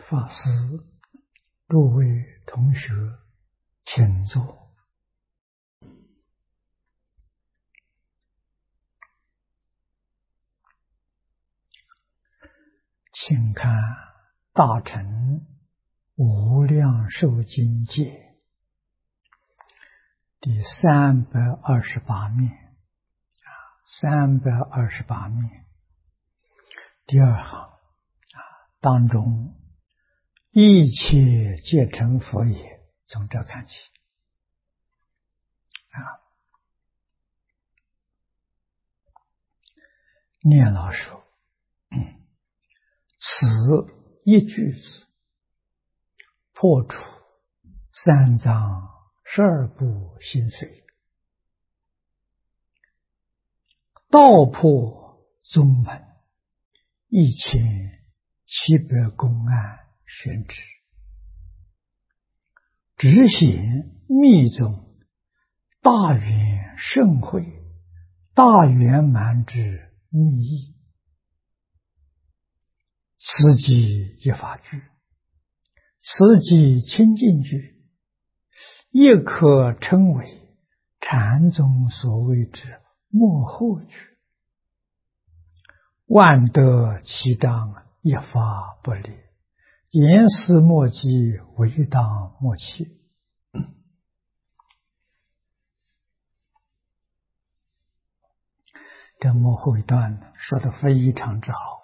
法师，诸位同学，请坐。请看《大乘无量寿经解》第328面，328面第二行当中，一切皆成佛也，从这看起念老说，此一句子破除三藏12部心髓，道破宗门1700公案宣旨，直显密宗大圆盛会大圆满之密意。此即一法句，此即清净句，亦可称为禅宗所谓之末后句。万德其章，一法不立，言思莫及，唯当莫弃。这末后一段说得非常之好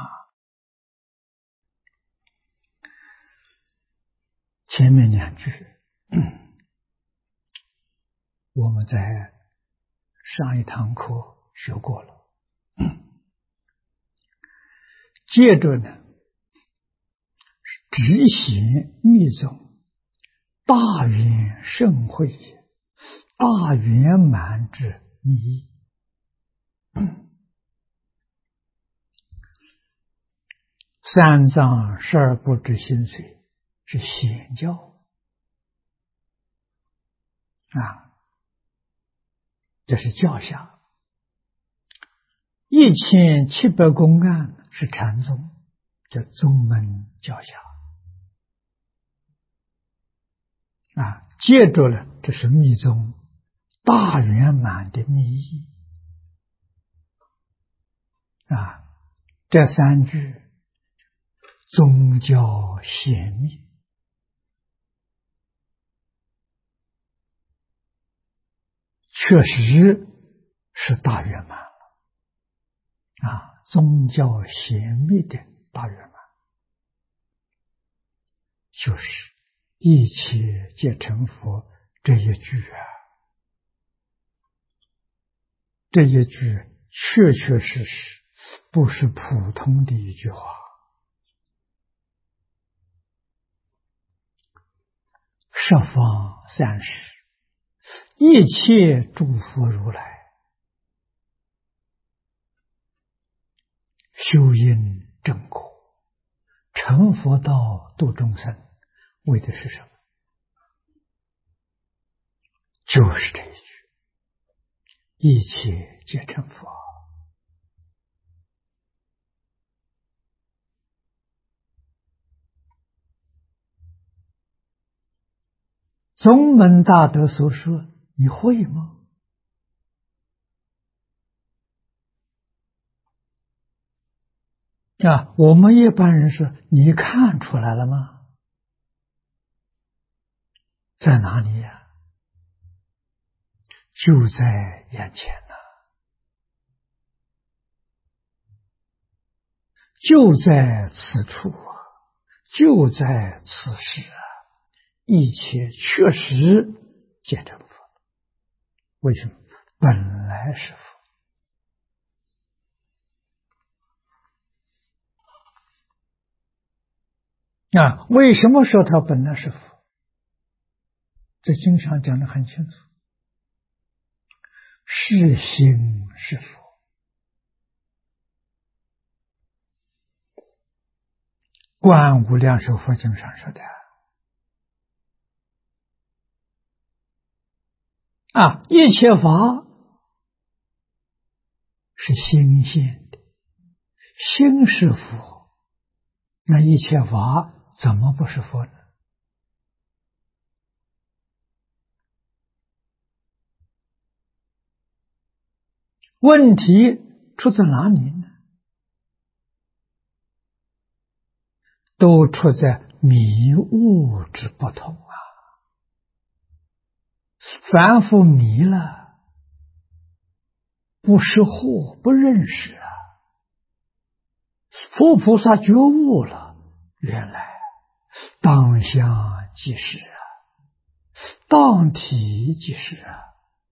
前面两句我们在上一堂课学过了，接着呢，直显密宗大圆盛会大圆满之密意。三藏12部之心髓是显教这是教下，1700公案是禅宗，这宗门教下接着呢，这是密宗大圆满的密意这三句宗教显密，确实是大圆满了宗教显密的大圆满，就是一切皆成佛这一句这一句确确实实不是普通的一句话。十方三世一切诸佛如来修因正果成佛道度众生，为的是什么？就是这一句，一切皆成佛。宗门大德所说，你会吗？我们一般人说，你看出来了吗？在哪里呀？就在眼前呢，就在此处就在此时一切确实皆成佛。为什么？本来是佛。为什么说他本来是佛？这经上讲得很清楚，是心是佛。观无量寿佛经上说的一切法是心现的，心是佛，那一切法怎么不是佛呢？问题出在哪里呢？都出在迷悟之不同啊！凡夫迷了，不识货，不认识啊。佛菩萨觉悟了，原来当下即是啊，当体即是啊。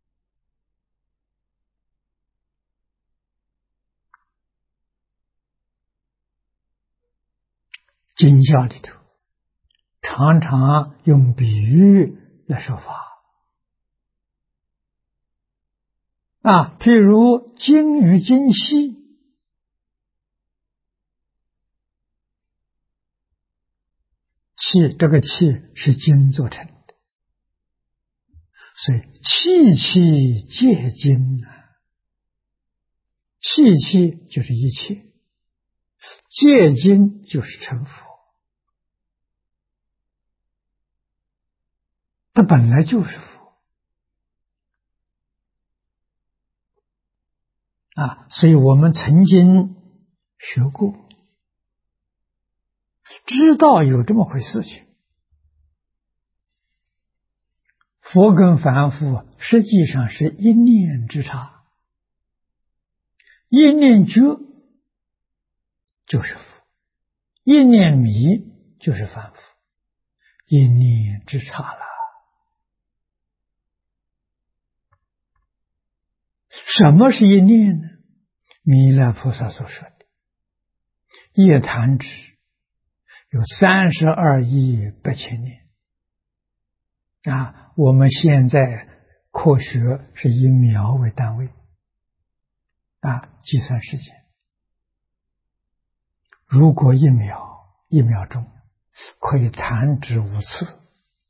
经教里头常常用比喻来说法啊，譬如金与金锡，这个器是金做成的，所以器器皆金啊，器器就是一切，戒金就是成佛，它本来就是佛啊！所以我们曾经学过，知道有这么回事情。佛跟凡夫实际上是一念之差，一念觉就是佛，一念迷就是凡夫，一念之差了。什么是一念呢？弥勒菩萨所说的一弹指有32亿8千年啊！我们现在科学是以秒为单位啊，计算时间。如果一秒钟可以弹指5次，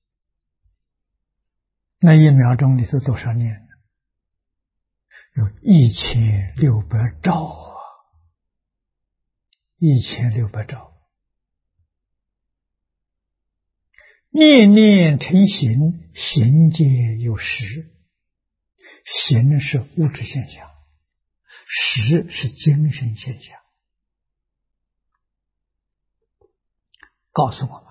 那1秒钟里头多少年呢？有1600兆啊！1600兆。念念成形，形皆有实。形是物质现象，实是精神现象。告诉我们，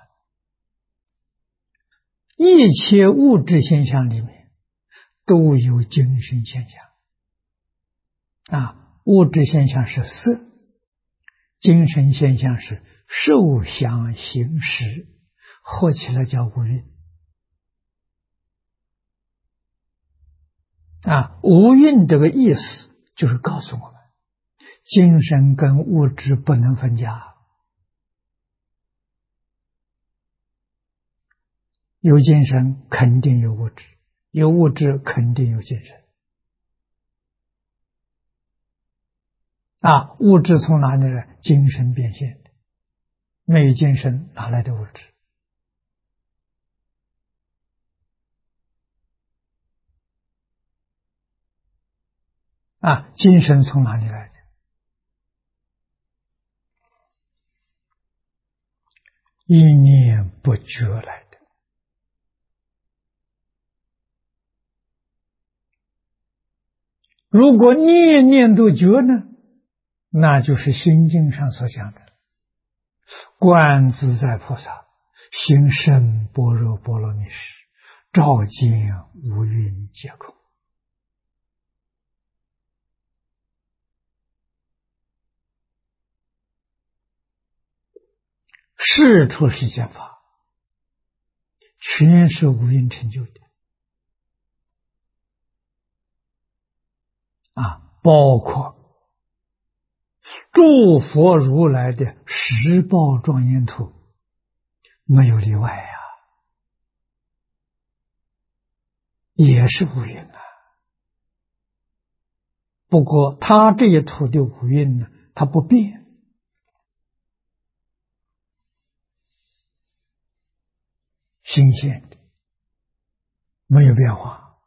一切物质现象里面都有精神现象啊！物质现象是色，精神现象是受想行识，合起来叫五蕴啊。五蕴这个意思就是告诉我们，精神跟物质不能分家，有精神肯定有物质，有物质肯定有精神啊。物质从哪里来？精神变现的，没有精神哪来的物质啊？精神从哪里来的？一念不觉来的。如果念念都觉呢，那就是心经上所讲的观自在菩萨行深般若波罗蜜时，照见五蕴皆空。世出世间法全是五蕴成就的啊，包括诸佛如来的十报庄严图，没有例外啊，也是五蕴啊。不过他这一图的五蕴呢，它不变，新鲜的，没有变化。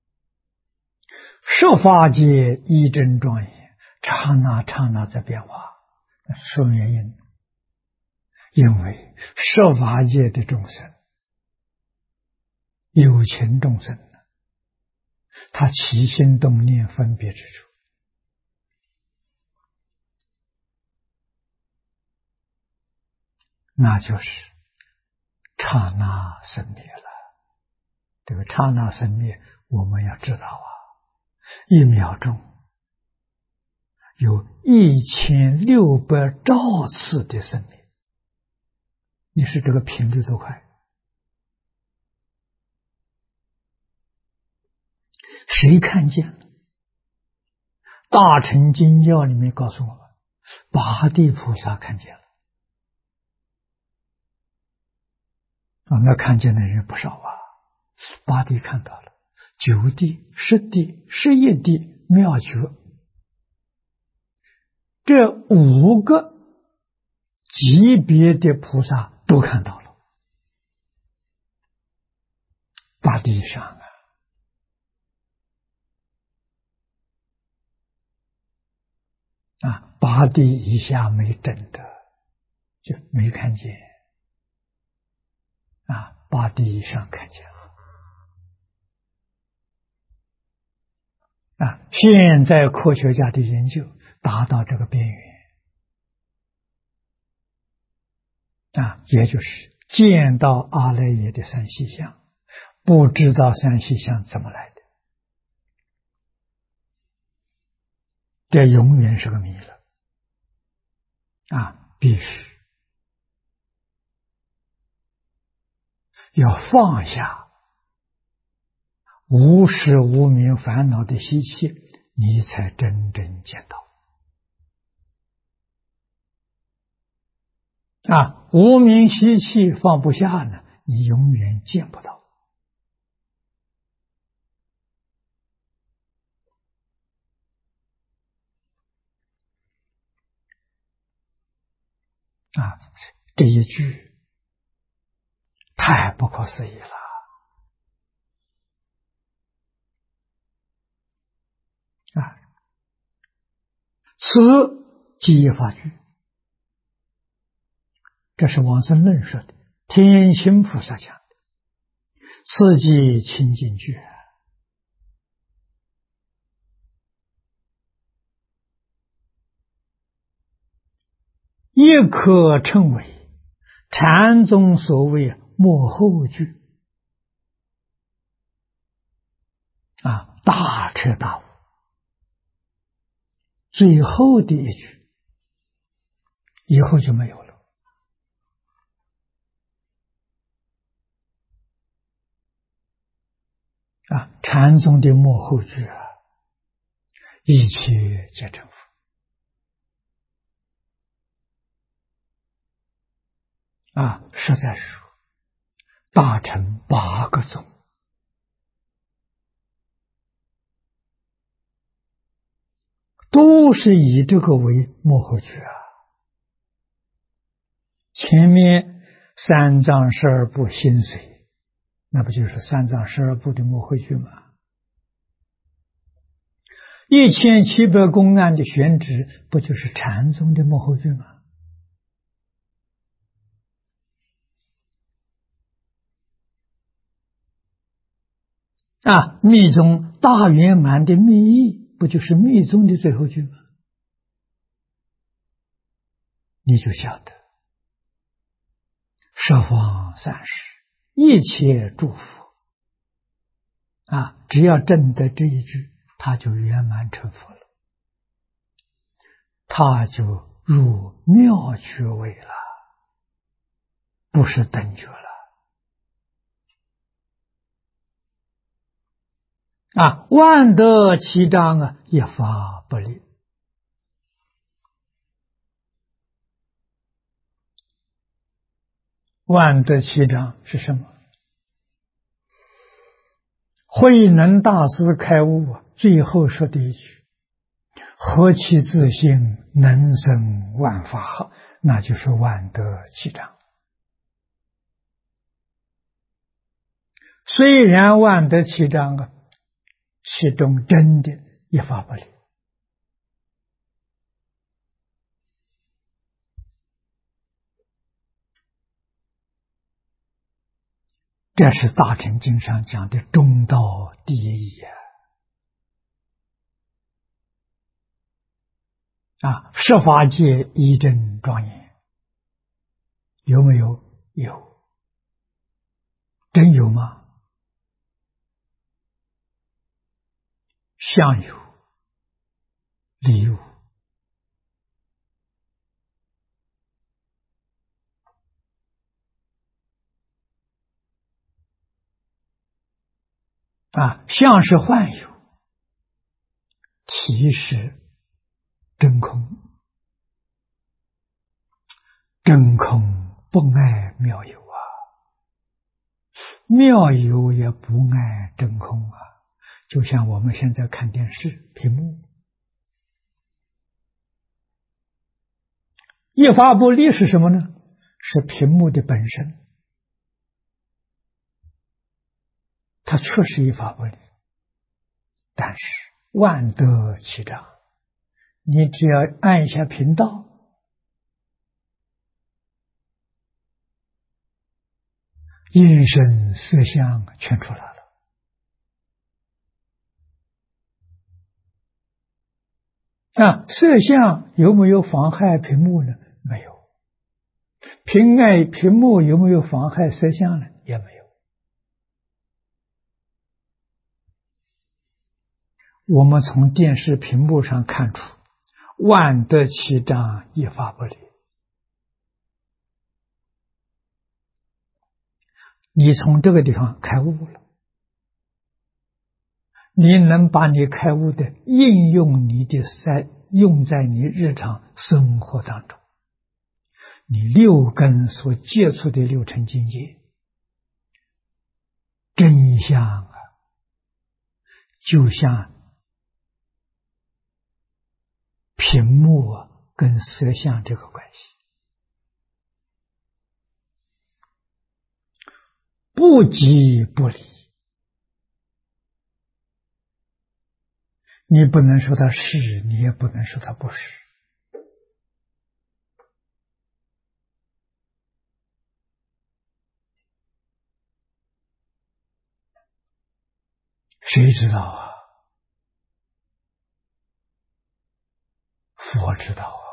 十法界一真庄严，刹那刹那在变化，说原因。 因为十法界的众生，有情众生，他起心动念分别之处，那就是刹那生灭了。这个刹那生灭，我们要知道啊，1秒钟有1600兆次的生命，你是这个频率多快？谁看见了？大乘经教里面告诉我们，八地菩萨看见了啊，那看见的人不少啊。八地看到了，9地、10地、11地、妙觉，这5个级别的菩萨都看到了。八地以上啊，八地以下没证的就没看见啊，八地以上看见了啊。现在科学家的研究达到这个边缘啊，也就是见到阿赖耶的三细相，不知道三细相怎么来的，这永远是个谜了啊！必须要放下无始无明烦恼的习气，你才真正见到啊！无明习气放不下呢，你永远见不到啊！这一句太不可思议了啊！此即一法句，这是往生论说的，天心菩萨讲的，此即清净句，也可称为禅宗所谓末后句啊，大彻大悟，最后的一句，以后就没有了啊。禅宗的末后句啊，一切皆成佛啊，实在是说大乘8个宗都是以这个为末后句啊。前面三藏12部心髓，那不就是三藏12部的末后句吗？1700公案的选旨，不就是禅宗的末后句吗？啊，密宗大圆满的密意，不就是密宗的最后句吗？你就晓得十方三世一切诸佛啊，只要证得这一句，他就圆满成佛了，他就入妙觉位了，不是等觉了啊！万德齐彰啊，一发不立。万德齐彰是什么？慧能大师开悟啊，最后说的一句何其自性能生万法，那就是万德齐彰。虽然万德齐彰啊，其中真的一发不离这是大乘经上讲的中道第一义啊！十法界一真庄严，有没有？有。真有吗？相有，理有。相是幻有，体是真空，真空不爱妙有啊，妙有也不爱真空啊。就像我们现在看电视屏幕，一发不离是什么呢？是屏幕的本身，它确实一发不离，但是万得其长，你只要按一下频道，音声色相全出来了。色相有没有妨害屏幕呢？没有。屏幕有没有妨害色相呢？也没有。我们从电视屏幕上看出，万得其章，一发不离。你从这个地方开悟了，你能把你开悟的应用用在你日常生活当中，你六根所接触的六尘境界真相就像屏幕跟色相这个关系，不即不离。你不能说它是，你也不能说它不是。谁知道啊？佛知道啊。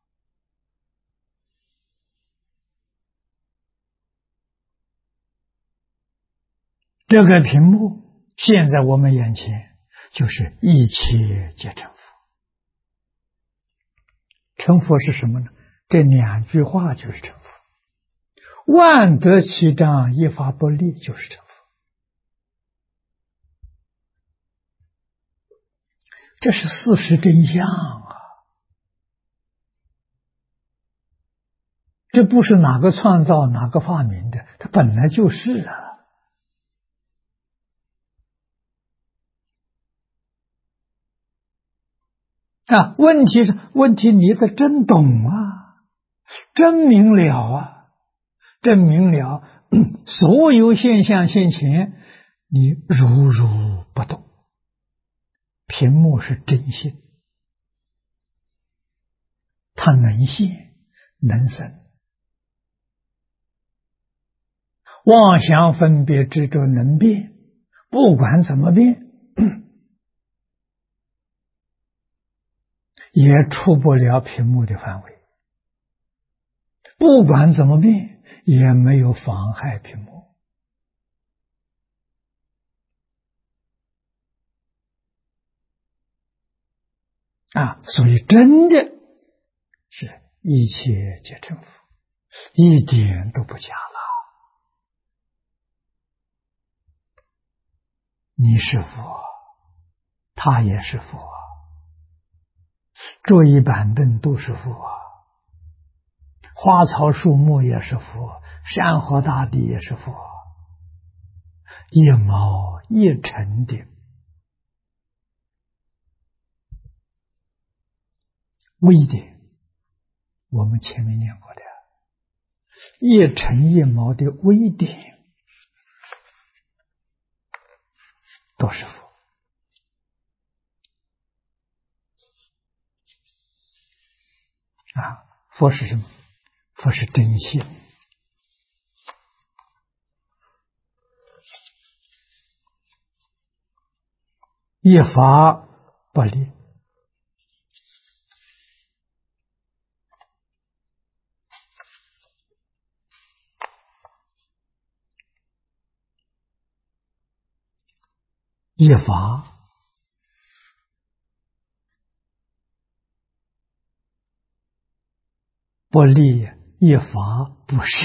这个屏幕现在我们眼前就是一切皆成佛。成佛是什么呢？这两句话就是成佛。万得其章，一发不离就是成佛。这是事实真相啊！这不是哪个创造哪个发明的，它本来就是啊。问题你得真懂啊，真明了啊，真明了，所有现象现前，你如不动。屏幕是真性，它能现能生，妄想分别执着能变，不管怎么变也出不了屏幕的范围，不管怎么变也没有妨害屏幕。所以真的是一切皆成佛，一点都不假了。你是佛，他也是佛，桌椅板凳都是佛，花草树木也是佛，山河大地也是佛，一毛一尘的微点，我们前面念过的一尘一毛的微点都是佛。佛是什么？佛是真性。 一法不立，一法不立，一法不舍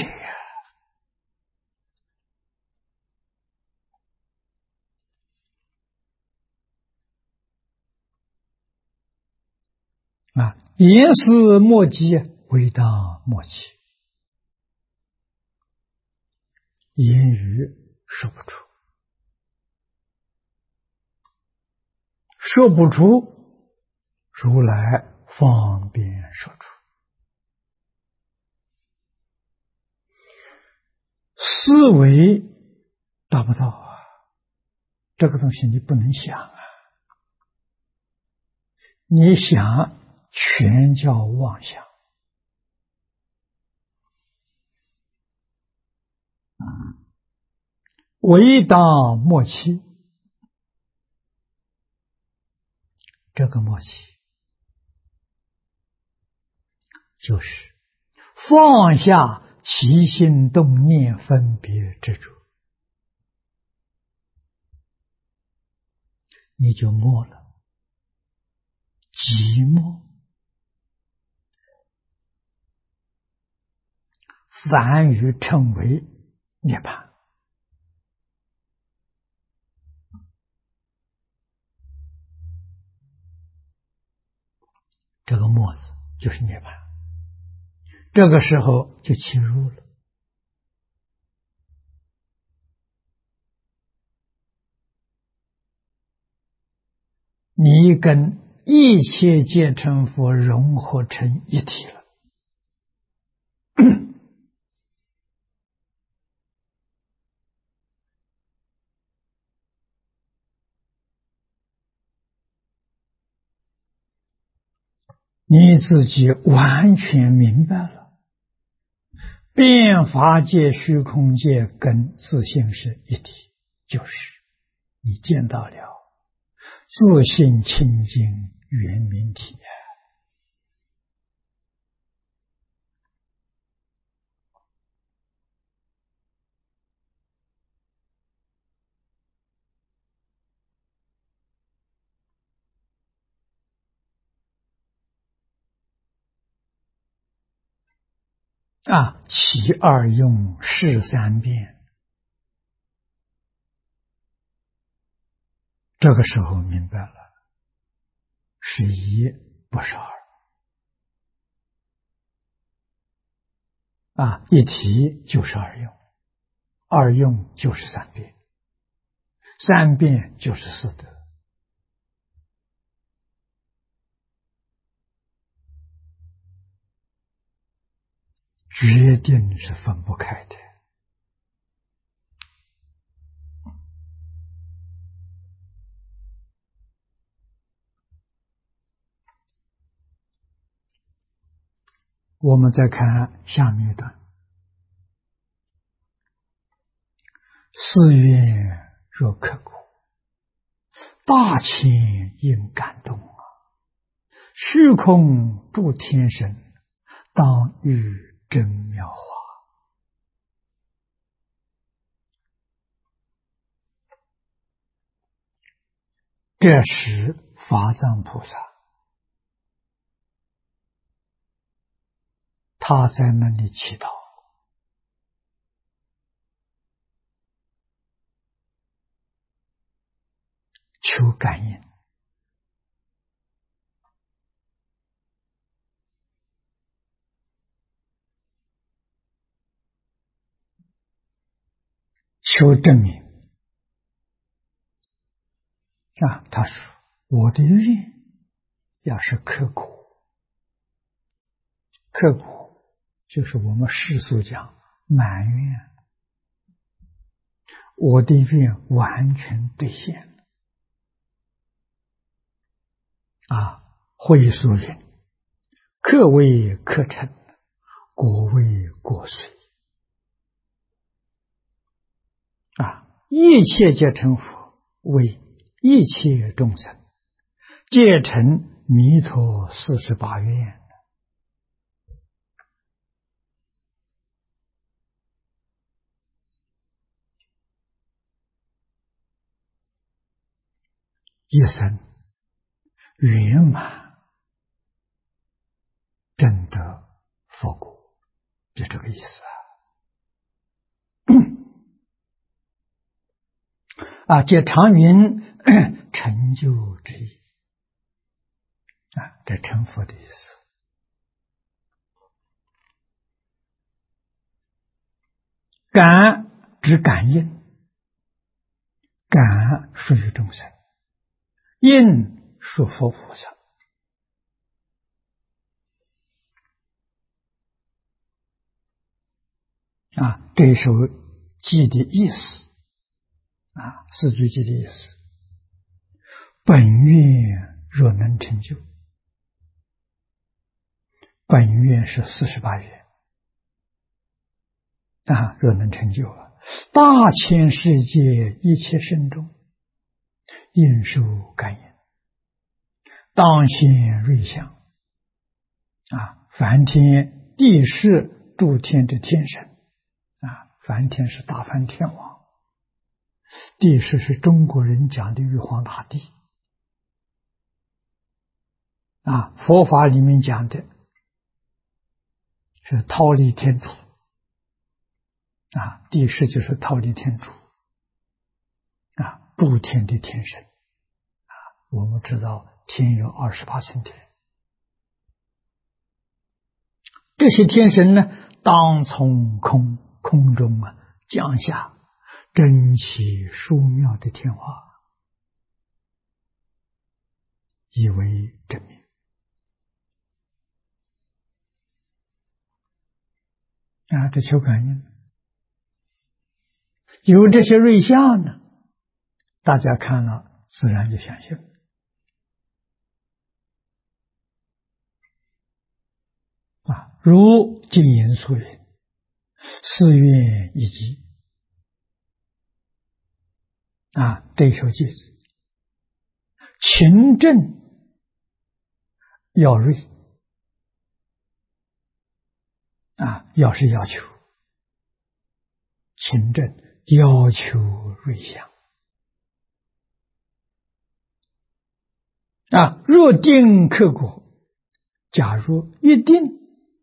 啊！言思莫及，为当莫及，言语说不出，说不出，如来方便说出。思维达不到啊，这个东西你不能想啊，你想全叫妄想。为当莫期，这个默契就是放下起心动念分别执着，你就默了，寂寞，梵语称为涅槃。这个默字就是涅槃，这个时候就侵入了。你跟一切皆成佛融合成一体了。你自己完全明白了，变法界、虚空界跟自性是一體，就是你见到了自性清净圆明体啊！其二用事三遍，这个时候明白了，是一不是二啊！一体就是二用，二用就是三遍，三遍就是四德。决定是分不开的。我们再看下面一段，寺院若刻苦，大千应感动啊！虚空诸天神，当遇真妙法。这时法藏菩萨他在那里祈祷，求感应，求证明啊！他说：“我的愿要是刻苦，刻苦就是我们世俗讲埋怨，我的愿完全兑现了啊！”会所云：“克为克成，果为果遂啊！一切皆成佛，为一切众生皆成弥陀48愿。一生圆满证得佛果，就这个意思啊！借长云成就之意啊，这成佛的意思。感指感应，感属于众生，应属佛菩萨。啊，这首偈的意思啊，四句偈的意思，本愿若能成就，本愿是48愿啊，若能成就啊，大千世界一切圣众应受感应，当现瑞相啊，梵天地势诸天之天神啊，梵天是大梵天王，地势是中国人讲的玉皇大帝啊，佛法里面讲的是忉利天主啊，地势就是忉利天主啊，诸天的天神啊，我们知道天有28层天，这些天神呢，当从空中啊降下珍奇殊妙的天花，以为证明啊，这求感应有这些瑞相呢，大家看了自然就相信啊。如经言所云，誓愿以及啊，这首偈子，勤政要锐啊，要是要求勤政，要求瑞相啊。若定克果，假如一定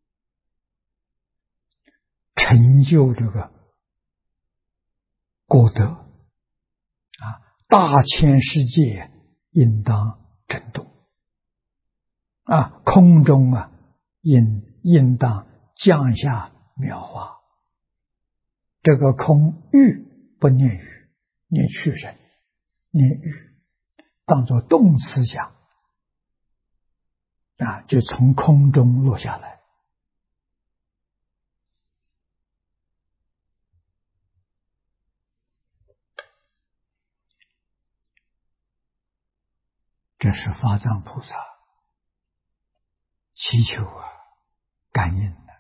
成就这个果德啊，大千世界应当震动啊，空中啊应当降下妙花。这个空欲不念语，念去声，念语当作动词讲啊，就从空中落下来。这是法藏菩萨祈求啊，感应的。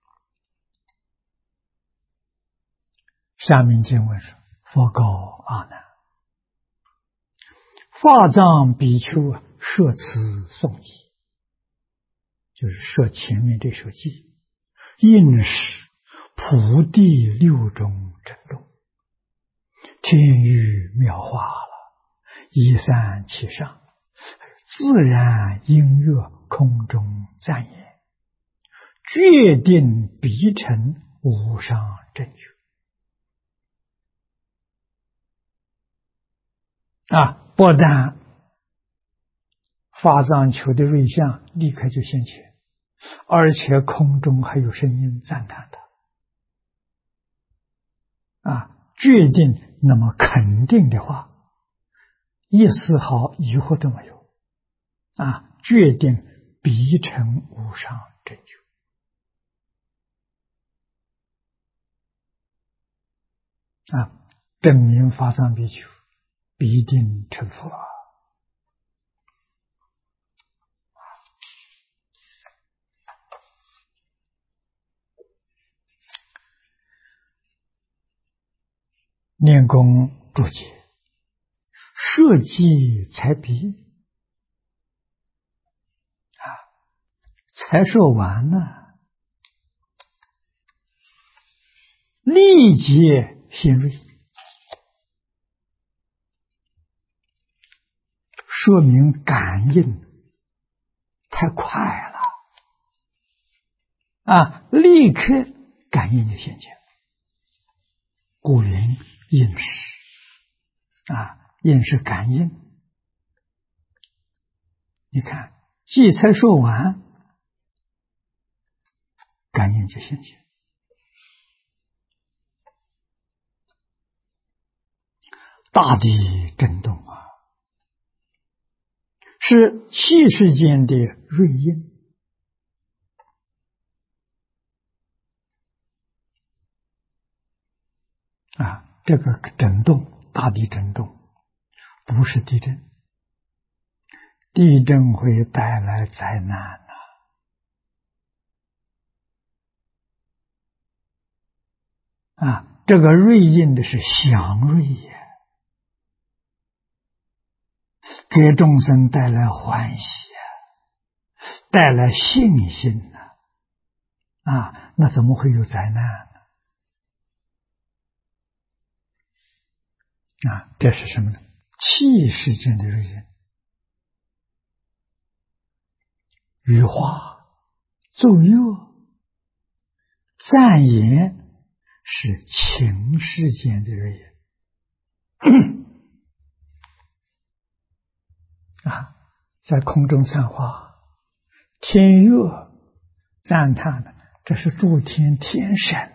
下面经文说：“佛告阿难，法藏比丘设此颂仪，就是设前面这首偈，应使普地六种震动，天雨妙化了，一散其上，自然音乐空中赞言，决定必成无上正觉。”啊，不但法藏求的瑞相立刻就现前，而且空中还有声音赞叹他啊，决定那么肯定的话，一丝毫疑惑都没有啊，决定必成无上正觉啊，证明法藏比丘必定成佛啊。念功注解， 设计才毕才说完了，立即心锐，说明感应太快了立刻感应就现前。故云应时应是感应。你看，既才说完，感应就现前。大地震动是气世间的瑞应这个震动，大地震动不是地震，地震会带来灾难这个瑞应的是祥瑞也，给众生带来欢喜带来信心那怎么会有灾难呢？这是什么呢？气世间的瑞应，羽化、奏乐、赞言是情世间的瑞应在空中散花，天乐赞叹的，这是诸天天神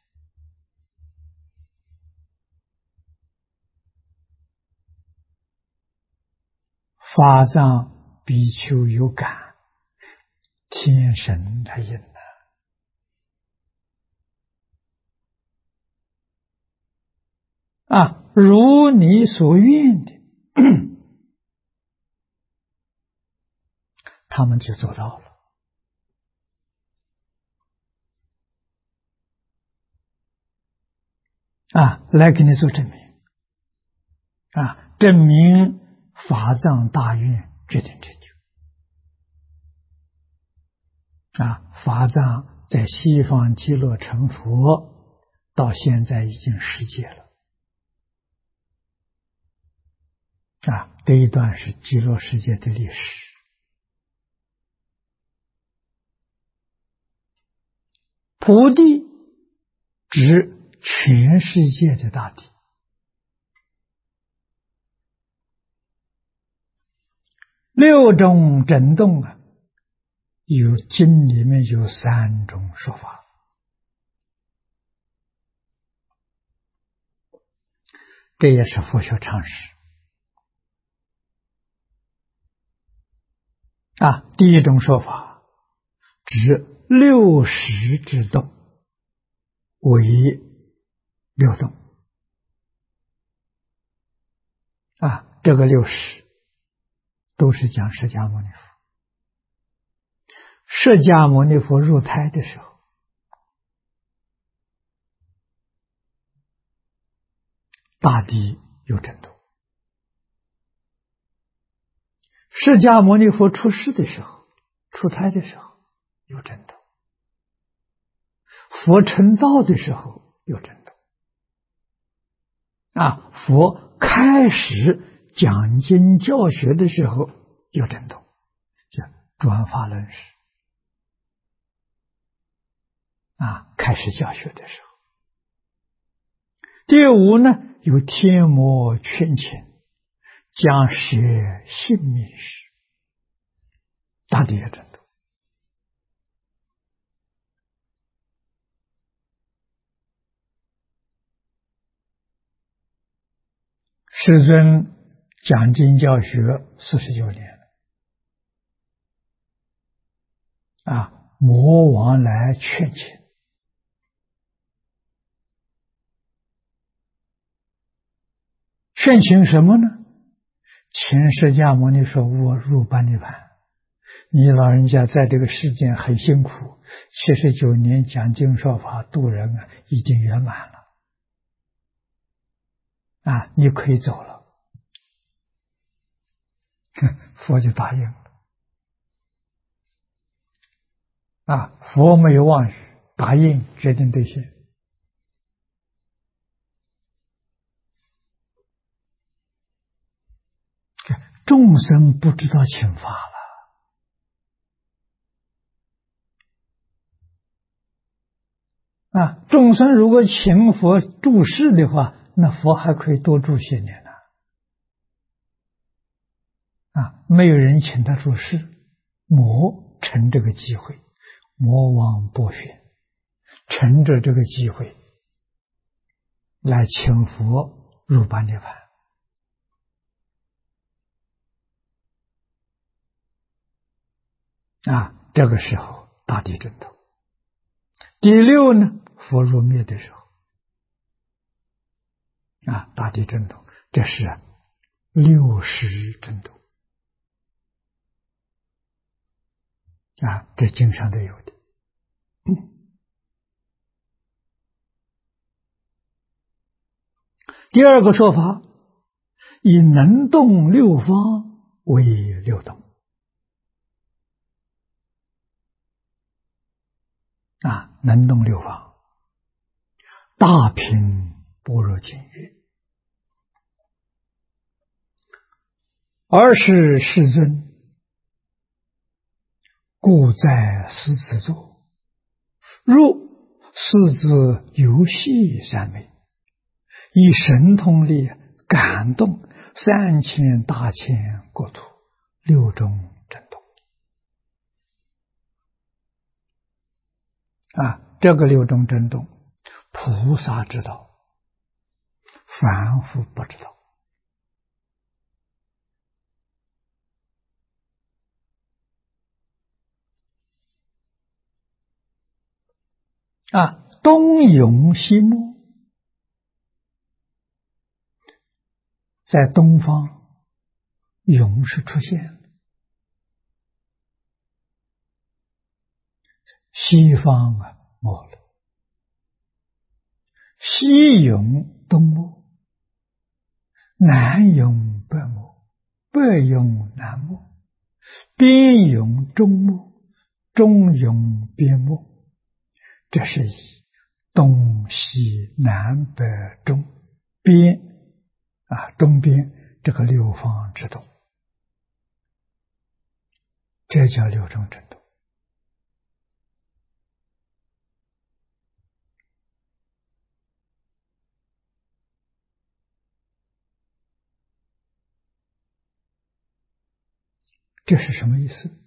法藏比丘有感，天神来应如你所愿的他们就做到了来给你做证明证明法藏大愿决定成就法藏在西方极乐成佛到现在已经10劫了这一段是极乐世界的历史。普地指全世界的大地，六种震动经里面有3种说法这也是佛学常识第一种说法指六识之动为六动这个六识都是讲释迦牟尼佛。释迦牟尼佛入胎的时候，大地有震动；释迦牟尼佛出世的时候，出胎的时候有震动；佛成道的时候有震动。佛开始讲经教学的时候有震动，叫转法轮时开始教学的时候。第五呢，有天魔劝请将舍性命时，大地也震动。世尊讲经教学49年魔王来劝请，劝请什么呢？请释迦牟尼说：“我入般涅槃，你老人家在这个世间很辛苦，79年讲经说法度人已经圆满了你可以走了。” 佛就答应了。佛没有妄语，答应决定兑现。众生不知道请法了。众生如果请佛住世的话，那佛还可以多住些年呢。没有人请他住世，魔趁这个机会，魔王剥削，趁着这个机会来请佛入般涅槃。这个时候大地震动。第六呢，佛入灭的时候，大地震动，这是六识震动。这经上都有的。第二个说法，以能动六方为六动。能动六方，大品般若经云：尔时世尊，故在狮子座，入狮子游戏三昧，以神通力感动3000大千国土，六种震动。这个六种震动，菩萨知道，凡夫不知道。东涌西没，在东方，涌是出现，西方没了。西涌东没，南涌北没，北涌南没，边涌中没，中涌边没。这是以东西南北中边中边这个六方之动，这叫六种震动。这是什么意思？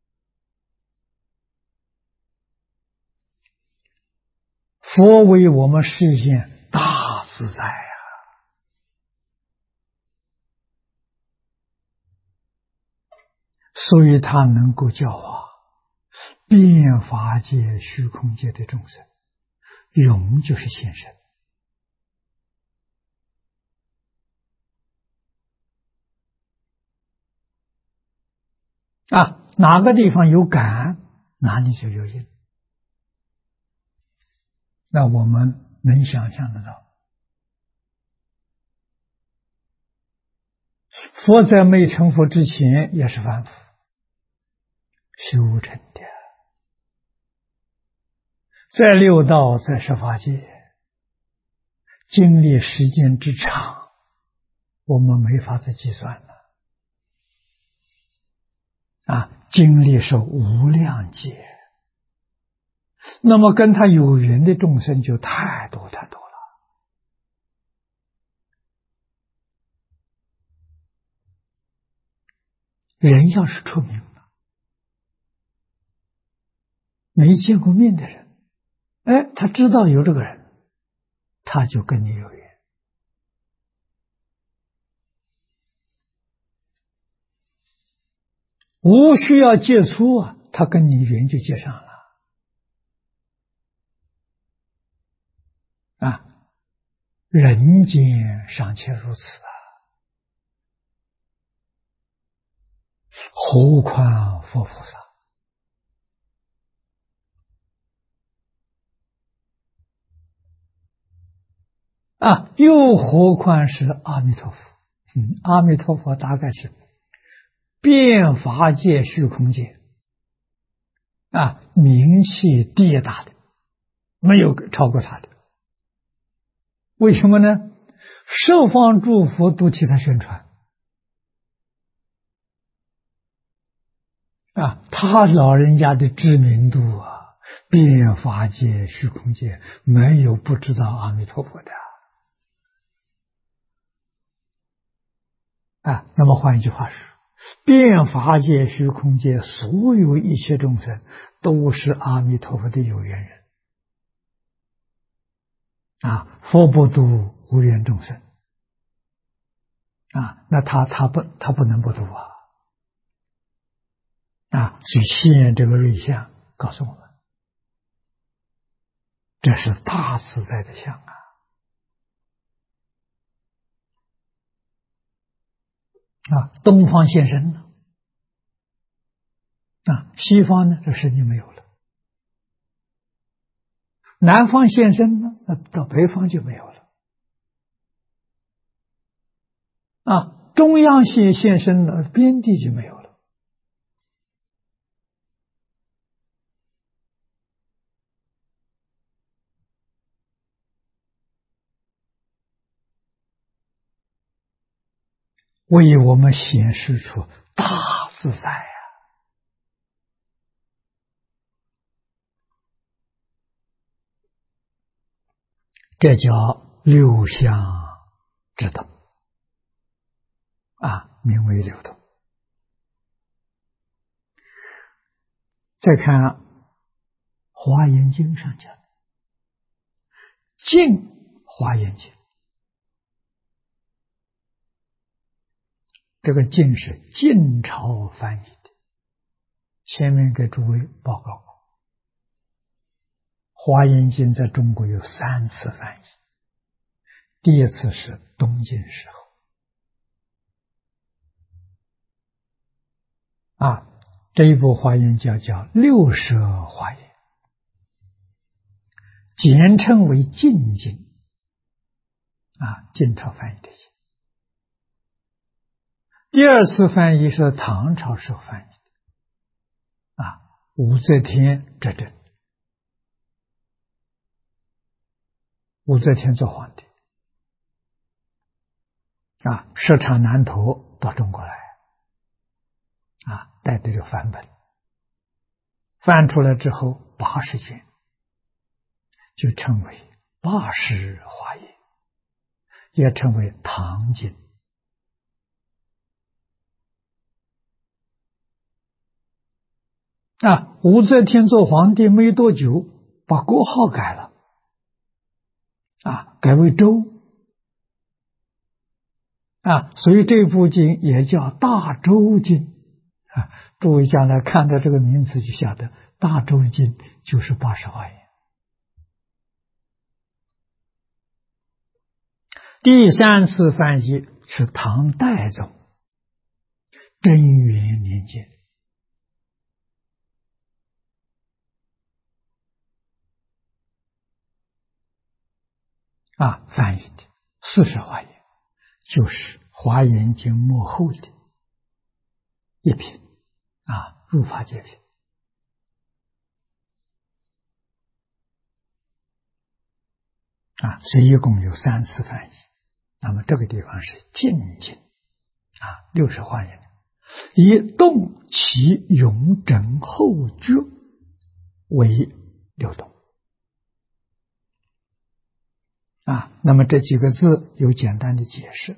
佛为我们实现大自在所以他能够教化遍法界虚空界的众生。永就是现身哪个地方有感，哪里就有因。那我们能想象得到，佛在没成佛之前也是凡夫修成的，在六道，在十法界经历时间之长，我们没法子计算了经历是无量劫，那么跟他有缘的众生就太多太多了。人要是出名了，没见过面的人，他知道有这个人，他就跟你有缘。无需要接触他跟你缘就接上了人间尚且如此何况佛菩萨又何况是阿弥陀佛。阿弥陀佛大概是遍法界虚空界名气第大的，没有超过他的。为什么呢？十方诸佛都替他宣传他老人家的知名度遍法界虚空界没有不知道阿弥陀佛的那么换一句话说，遍法界虚空界所有一切众生都是阿弥陀佛的有缘人佛不度无缘众生那他不能不度所以现这个瑞相告诉我们，这是大自在的相东方现身了西方呢这身体没有了，南方现身呢，那到北方就没有了中央现身了，边地就没有了。为我们显示出大自在这叫六相之道名为六道。再看《华严经》上讲，净华严经，这个净是晋朝翻译的，前面给诸位报告过。华严经在中国有3次翻译，第一次是东晋时候这一部华严经叫六舍华严，简称为晋经晋朝翻译的经。第二次翻译是唐朝时候翻译的武则天执政，武则天做皇帝设场南陀到中国来带这个梵本，翻出来之后80卷，就称为80华严，也称为唐经武则天做皇帝没多久，把国号改了改为周所以这部经也叫大周经诸位将来看到这个名词就晓得，大周经就是80华严。第3次翻译是唐代宗贞元年间翻译的40华严，就是华严经末后的一品入法界品所以一共有3次翻译。那么这个地方是晋经60华严，以动其永整后觉为六动那么这几个字有简单的解释。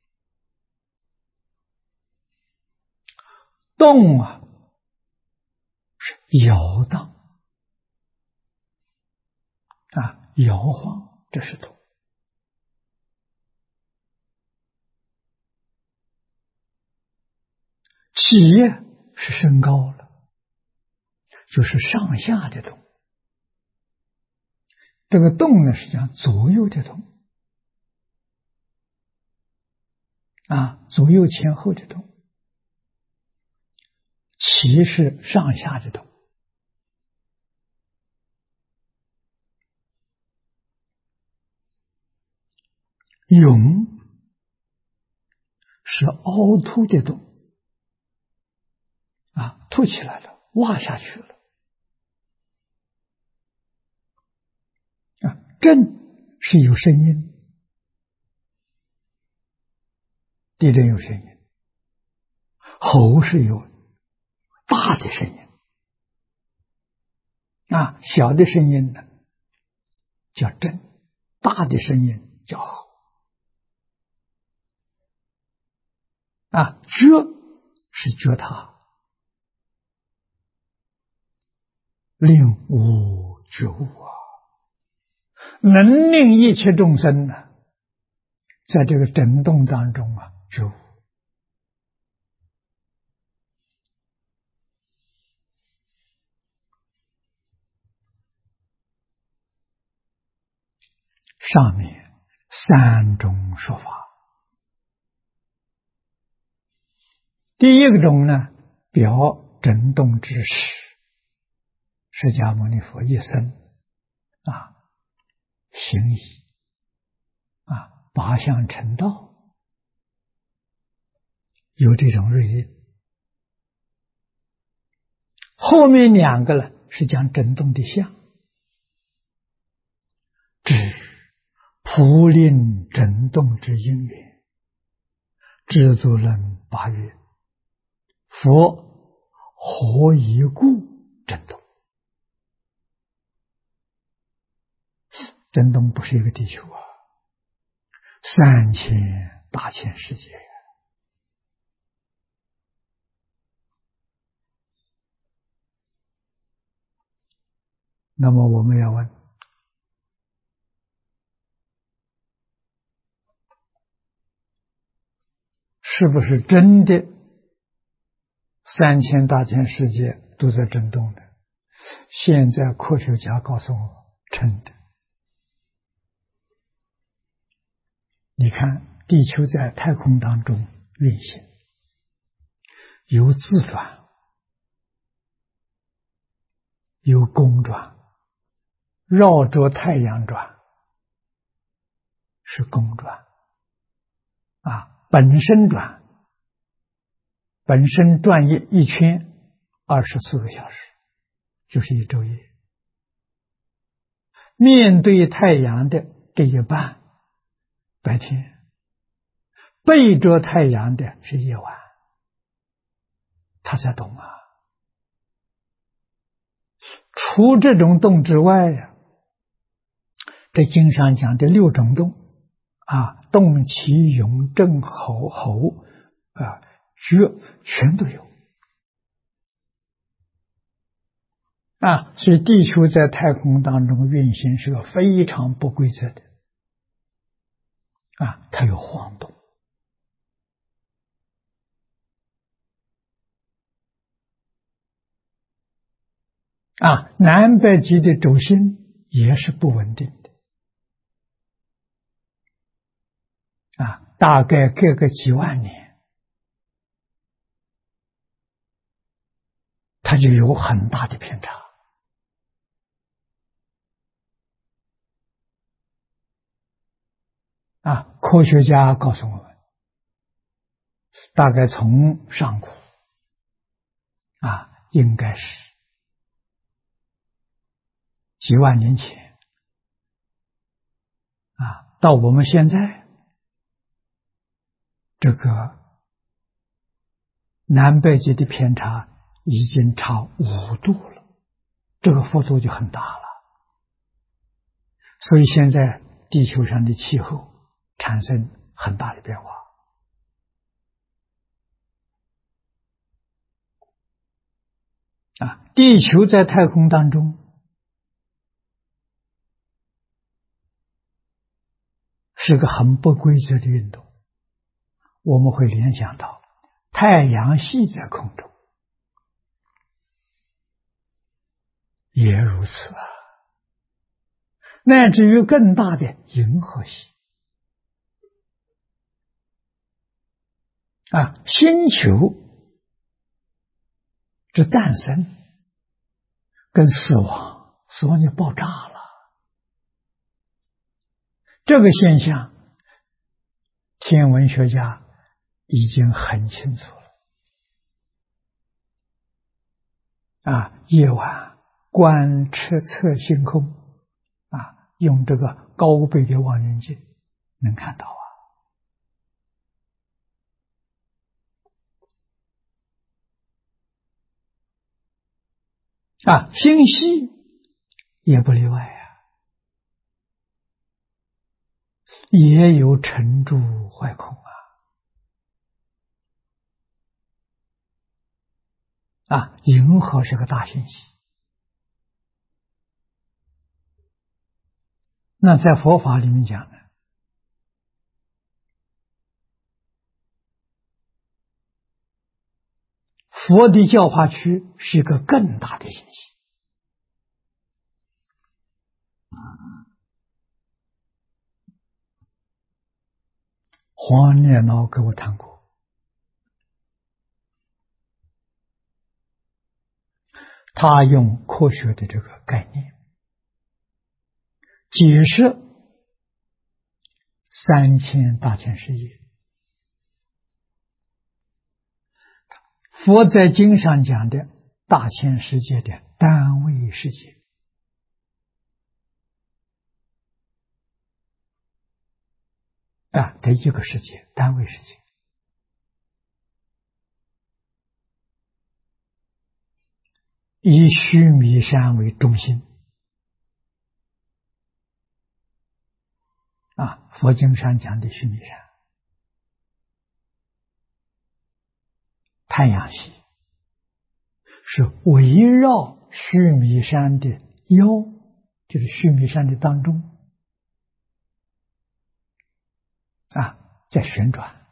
动是摇荡摇晃，这是动。起是升高了，就是上下的动。这个动呢是讲左右的动左右前后的动。起是上下的动。涌是凹凸的动凸起来了，挖下去了。震是有声音，地震有声音，吼是有大的声音，小的声音呢叫震，大的声音叫吼。觉是觉他，令无觉悟能令一切众生呢，在这个震动当中觉悟。上面三种说法，第一个种呢，表震动之时，释迦牟尼佛一生行仪八相成道，有这种瑞音。后面两个呢，是讲震动的相，知普令震动之因缘，知足论8曰：佛何以故震动？震动不是一个地球3000大千世界。那么我们要问，是不是真的3000大千世界都在震动的？现在科学家告诉我，真的。你看地球在太空当中运行，有自转，有公转，绕着太阳转是公转本身转，本身转一圈24个小时，就是一昼夜。面对太阳的这一半白天，背着太阳的是夜晚，它才动除这种动之外这经上讲的6种动动起涌震吼觉全都有所以地球在太空当中运行是个非常不规则的它有晃动南北极的轴心也是不稳定的大概隔个几万年，它就有很大的偏差科学家告诉我们，大概从上古应该是几万年前到我们现在这个南北极的偏差已经差5度了，这个幅度就很大了。所以现在地球上的气候产生很大的变化地球在太空当中是个很不规则的运动，我们会联想到太阳系在空中也如此乃至于更大的银河系星球之诞生跟死亡就爆炸了，这个现象天文学家已经很清楚了夜晚观彻测星空用这个高倍的望远镜能看到星系也不例外也有沉住坏空银河是个大星系。那在佛法里面讲呢，佛的教化区是一个更大的星系。黄念老给我谈过，他用科学的这个概念解释3000大千世界。佛在经上讲的大千世界的单位世界这一个世界，单位世界。以须弥山为中心佛经上讲的须弥山，太阳系是围绕须弥山的腰，就是须弥山的当中在旋转。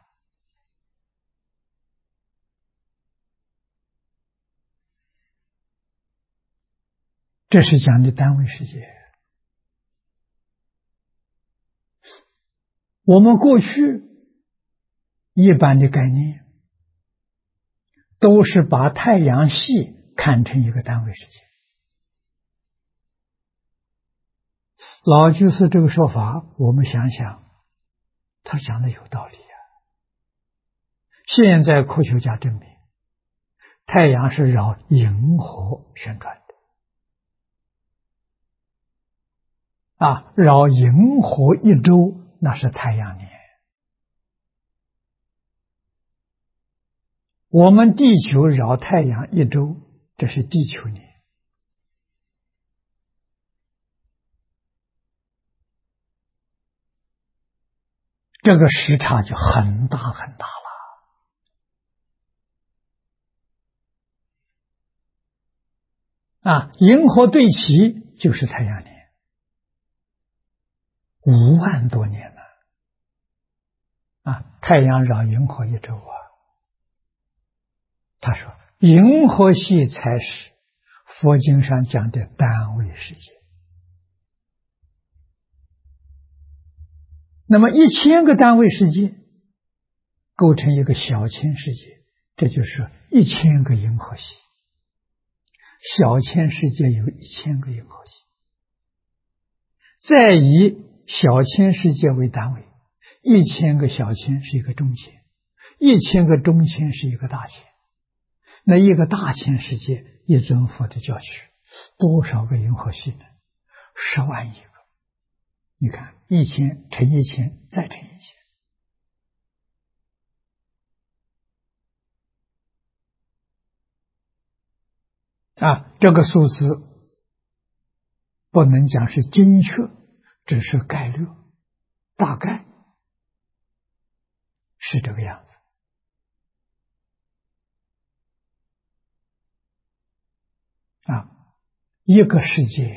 这是讲的单位世界。我们过去一般的概念都是把太阳系看成一个单位世界。老居士这个说法，我们想想，他讲的有道理现在科学家证明，太阳是绕银河旋转的绕银河一周，那是太阳年。我们地球绕太阳一周，这是地球年。这个时差就很大很大了银河对齐就是太阳年，5万多年了太阳绕银河一周他说银河系才是佛经上讲的单位世界。那么1000个单位世界构成一个小千世界，这就是1000个银河系。小千世界有1000个银河系，再以小千世界为单位，1000个小千是一个中千，1000个中千是一个大千。那一个大千世界，一尊佛的教区多少个银河系呢？10万亿个。你看1000乘1000再乘1000这个数字不能讲是精确，只是概率，大概是这个样子一个世界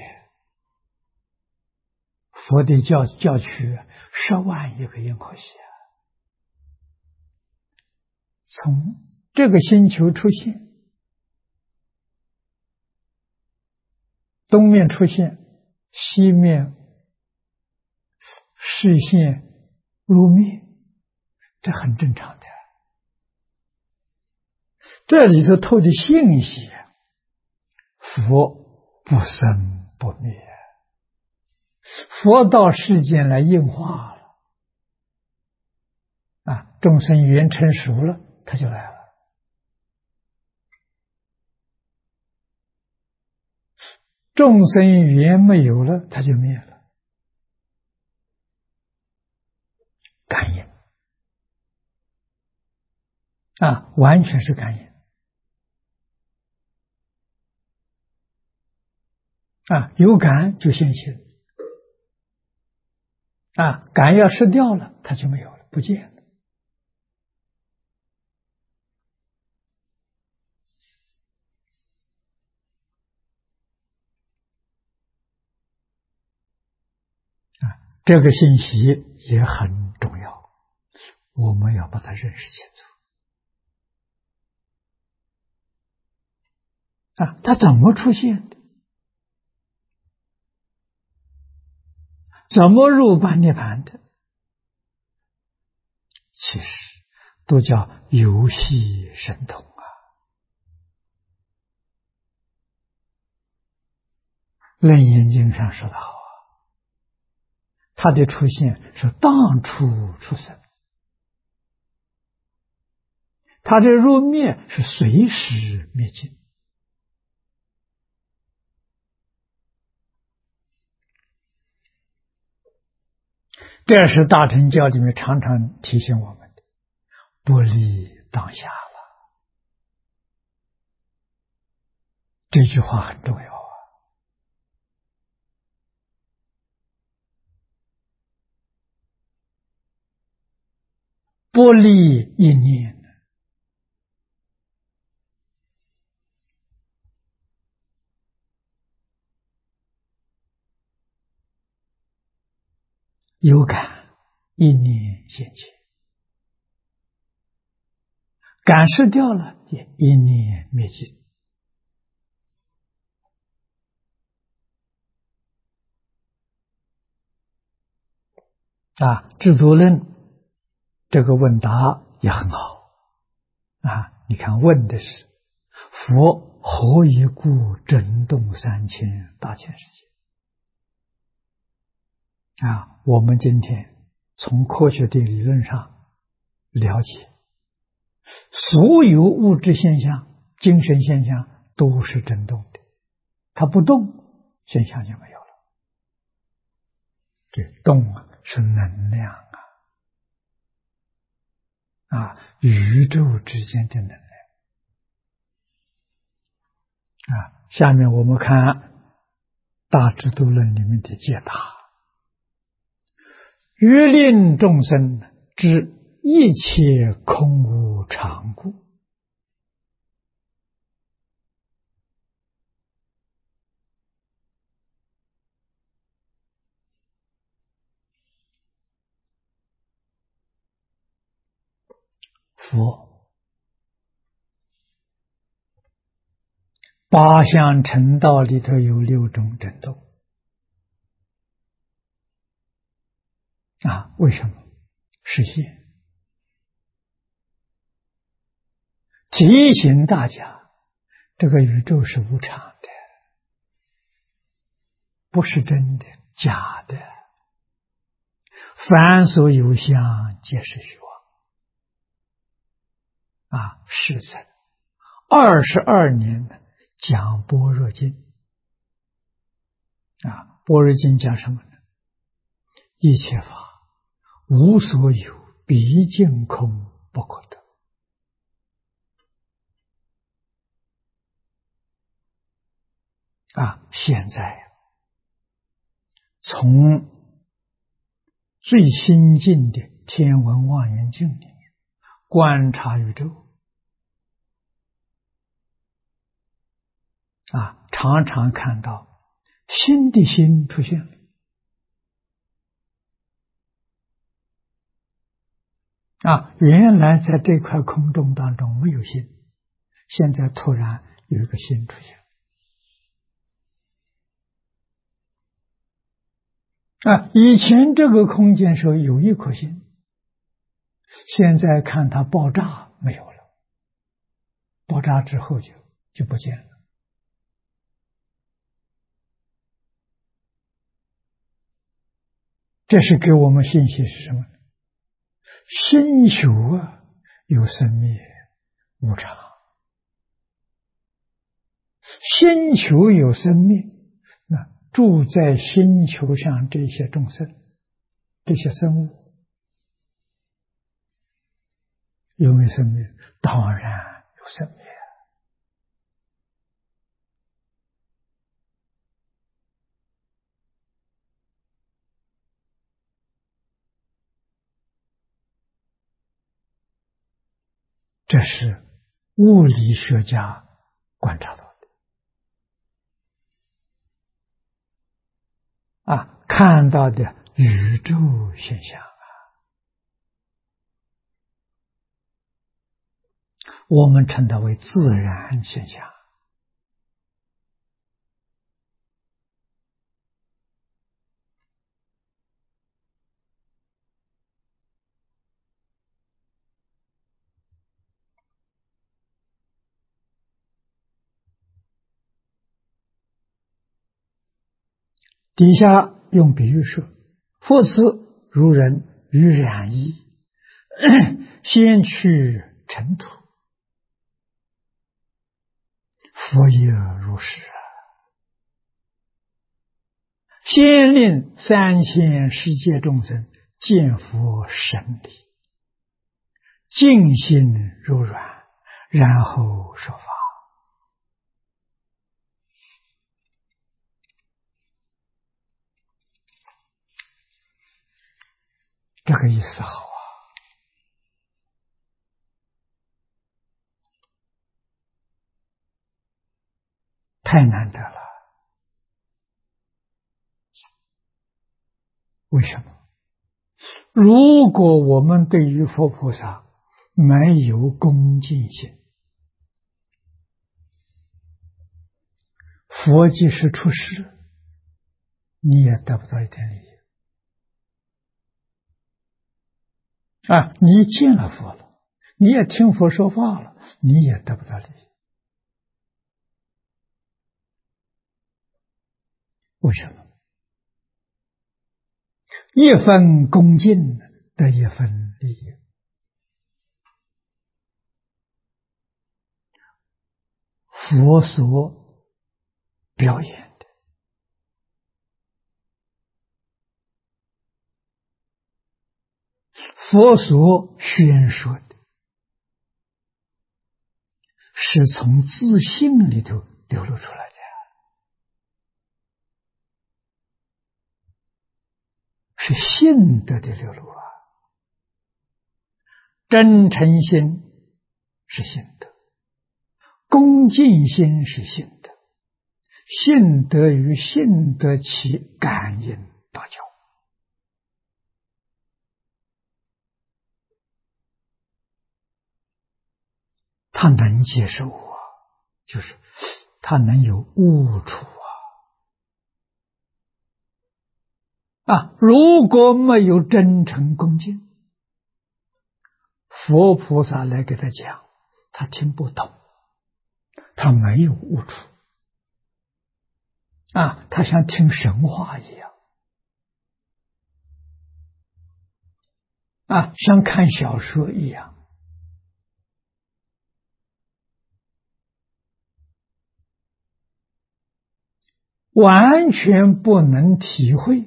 佛的教区10万亿个银河系从这个星球出现，东面出现，西面视线入灭，这很正常的。这里头透的信息，佛不生不灭，佛到世间来应化了众生缘成熟了，他就来了众生缘没有了，它就灭了。感应完全是感应有感就现行感要失掉了，它就没有了，不见了。这个信息也很重要，我们要把它认识清楚它怎么出现的？怎么入般涅槃的？其实都叫游戏神通楞严经上说的好它的出现是当初出生，它的入灭是随时灭尽这是大乘教里面常常提醒我们的，不离当下了。这句话很重要不离一念。有感一念现前，感失掉了也一念灭尽制度论这个问答也很好你看问的是佛何以故震动3000大千世界我们今天从科学的理论上了解，所有物质现象、精神现象都是震动的，它不动，现象就没有了。这动是能量宇宙之间的能量下面我们看《大智度论》里面的解答。欲令众生知一切空无常故，佛八相成道里头有6种震动为什么实现？提醒大家，这个宇宙是无常的，不是真的，假的。凡所有相，皆是虚妄世尊22年讲般若经般若经讲什么呢？一切法无所有，毕竟空不可得现在从最新进的天文望远镜里面观察宇宙常常看到新的星出现了原来在这块空中当中没有星，现在突然有一个星出现以前这个空间时候有一颗星，现在看它爆炸没有了，爆炸之后就不见了这是给我们信息是什么？星球有生灭无常，星球有生灭， 住在星球上这些众生、这些生物有没有生命？当然有生命。这是物理学家观察到的看到的宇宙现象我们称它为自然现象。底下用比喻说：佛子如人于染衣，先去尘土，佛也如是先令3000世界众生见佛神力，净心柔软，然后说法。这个意思好太难得了。为什么？如果我们对于佛菩萨没有恭敬心，佛即使出世，你也得不到一点利益你见了佛了，你也听佛说法了，你也得不到利益。为什么？一分恭敬得一分利益。佛所表演的，佛所宣说的，是从自信里头流露出来的，是信德的流露真诚心是信德，恭敬心是信德，信德与信德起感应道交。他能接受就是他能有悟处如果没有真诚恭敬，佛菩萨来给他讲，他听不懂，他没有悟处他像听神话一样像看小说一样，完全不能体会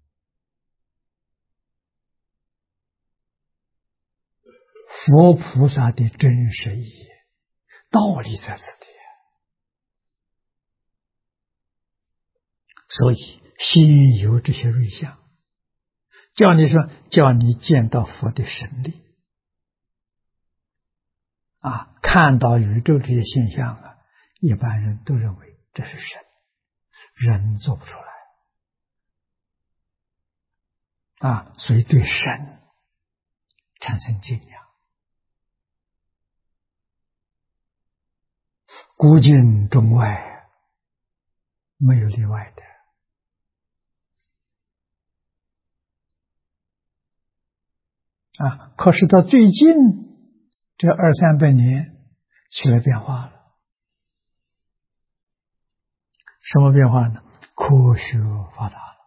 佛菩萨的真实意义，道理在此地。所以先有这些瑞相，叫你见到佛的神力看到宇宙这些现象一般人都认为这是神，人做不出来所以对神产生敬仰。古今中外没有例外的可是到最近这200-300年起了变化了。什么变化呢？科学发达了，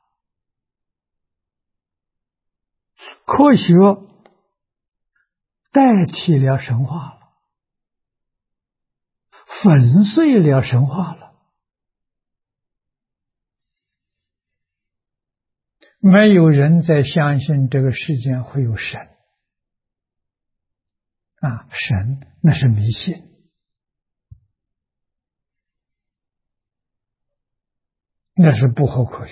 科学代替了神话了，粉碎了神话了没有人再相信这个世间会有神啊，神那是迷信。那是不合科学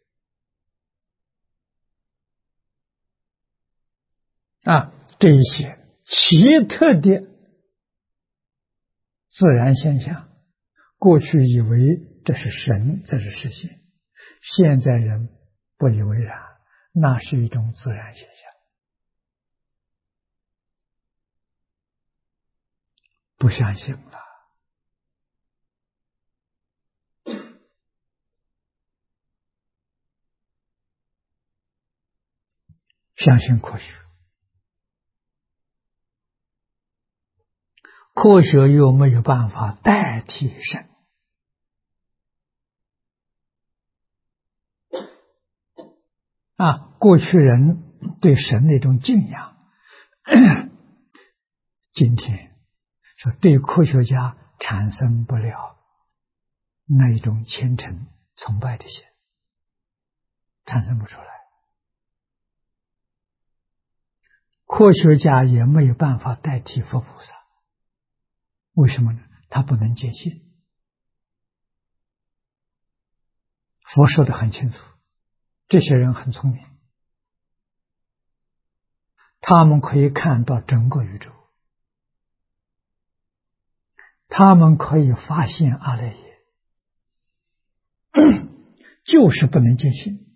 的啊！这一些奇特的自然现象，过去以为这是神，这是实现，现在人不以为然，那是一种自然现象，不相信了。相信科学，科学又没有办法代替神啊！过去人对神的一种敬仰，今天说对科学家产生不了那一种虔诚崇拜的心，产生不出来。科学家也没有办法代替佛菩萨，为什么呢？他不能见性。佛说得很清楚，这些人很聪明，他们可以看到整个宇宙，他们可以发现阿赖耶，就是不能见性，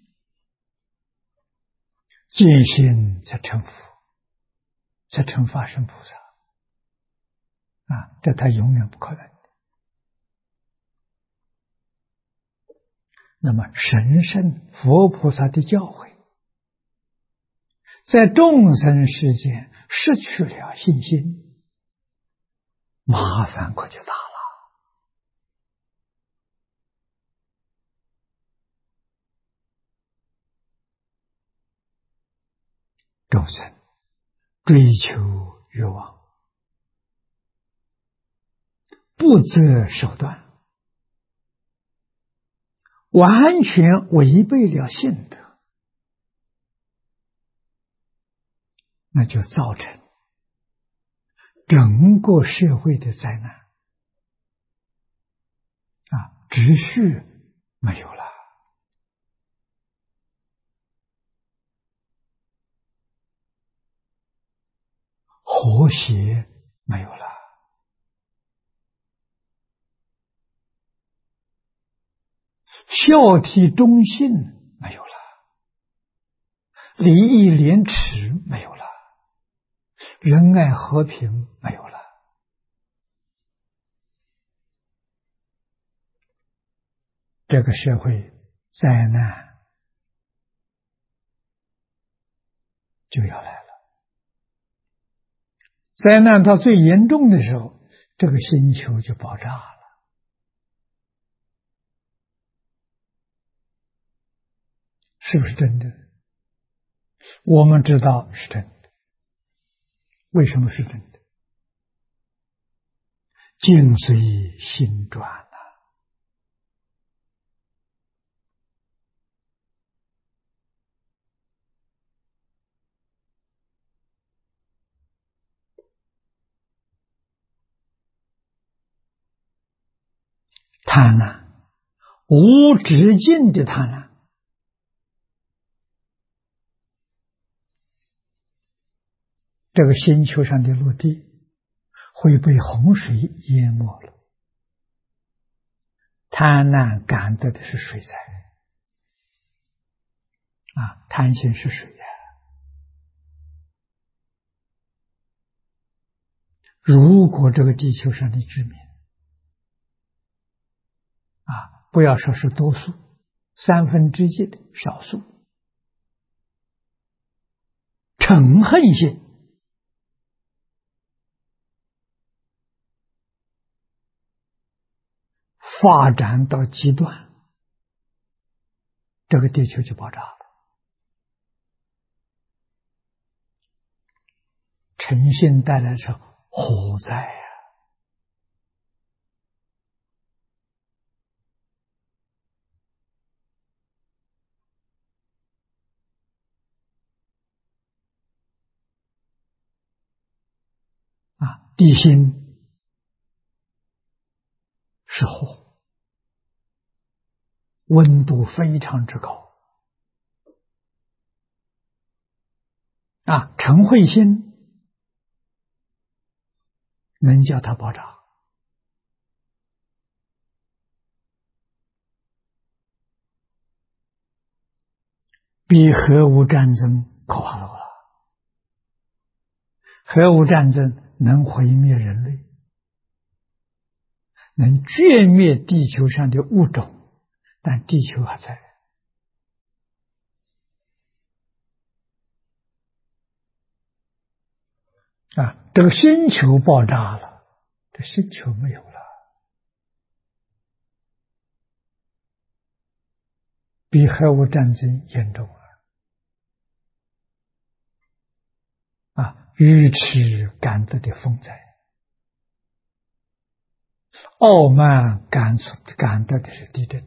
见性才成佛，才成法身菩萨啊！这他永远不可能。那么神圣佛菩萨的教诲，在众生世间失去了信心，麻烦可就大了。众生追求欲望，不择手段，完全违背了性德，那就造成整个社会的灾难啊！秩序没有了，和谐没有了，孝悌忠信没有了，礼义廉耻没有了，仁爱和平没有了。这个社会灾难就要来了。灾难到最严重的时候，这个星球就爆炸了。是不是真的？我们知道是真的。为什么是真的？境随心转啊！贪婪，无止境的贪婪，这个星球上的陆地会被洪水淹没了。贪婪感得的是水灾啊，贪心是水呀。如果这个地球上的居民啊，不要说是多数，1/3的少数，嗔恨心发展到极端，这个地球就爆炸了。嗔心带来的是火灾啊！ 地心是火，温度非常之高尘彗星能叫它爆炸。比核武战争可怕多了。核武战争能毁灭人类，能歼灭地球上的物种，但地球还在。这个星球爆炸了，这星球没有了，比核武战争严重了。愚痴感得的风灾，傲慢感得的是地震。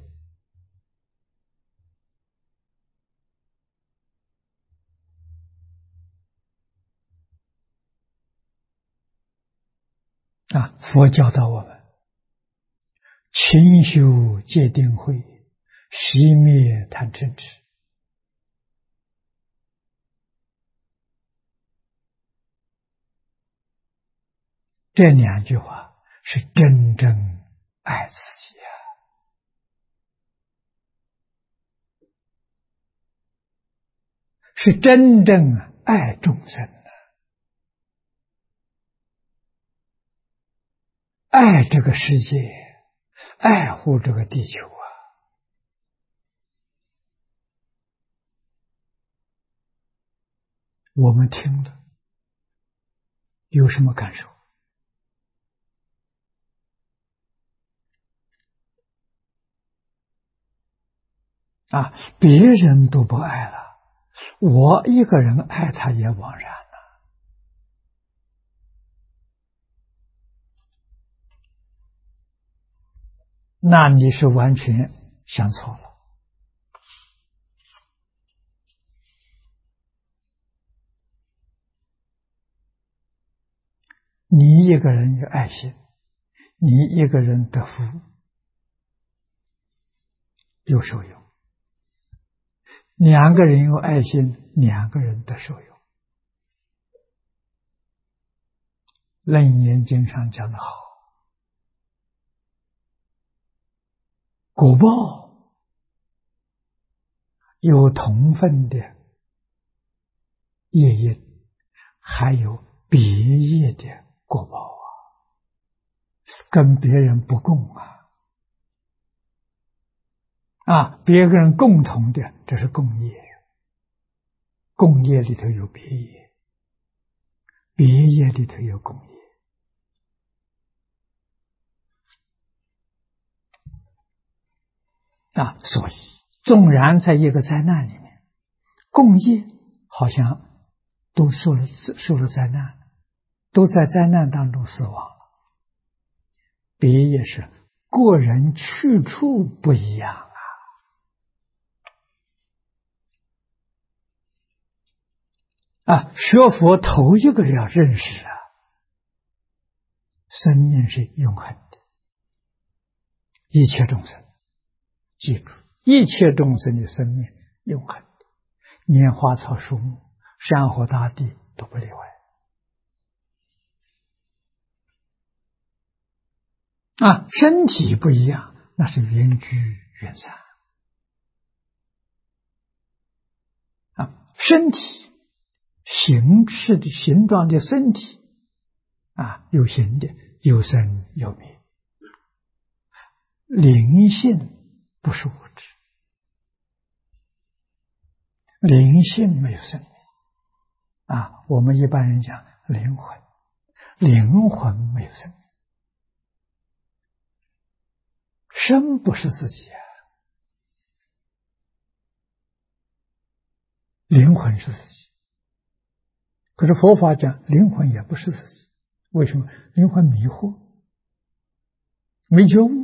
佛教导我们勤修戒定慧，熄灭贪嗔痴。这两句话是真正爱自己是真正爱众生爱这个世界，爱护这个地球我们听了有什么感受？别人都不爱了，我一个人爱他也枉然了。那你是完全想错了。你一个人有爱心，你一个人得福，有受用；两个人有爱心，两个人得受用。楞严经上讲得好，果报有同分的业因，还有别业的果报跟别人不共别人共同的，这是共业，共业里头有别业，别业里头有共业。所以纵然在一个灾难里面，共业好像都受了灾难，都在灾难当中死亡了。别业是个人去处不一样学佛头一个要认识生命是永恒的，一切众生记住，一切众生的生命永恒的，连花草树木、山河大地都不例外身体不一样，那是缘聚缘散身体形状的身体有形的，有生有灭，灵性不是物质，灵性没有生命我们一般人讲灵魂，灵魂没有生命，生不是自己灵魂是自己。可是佛法讲灵魂也不是自己，为什么？灵魂迷惑，没觉悟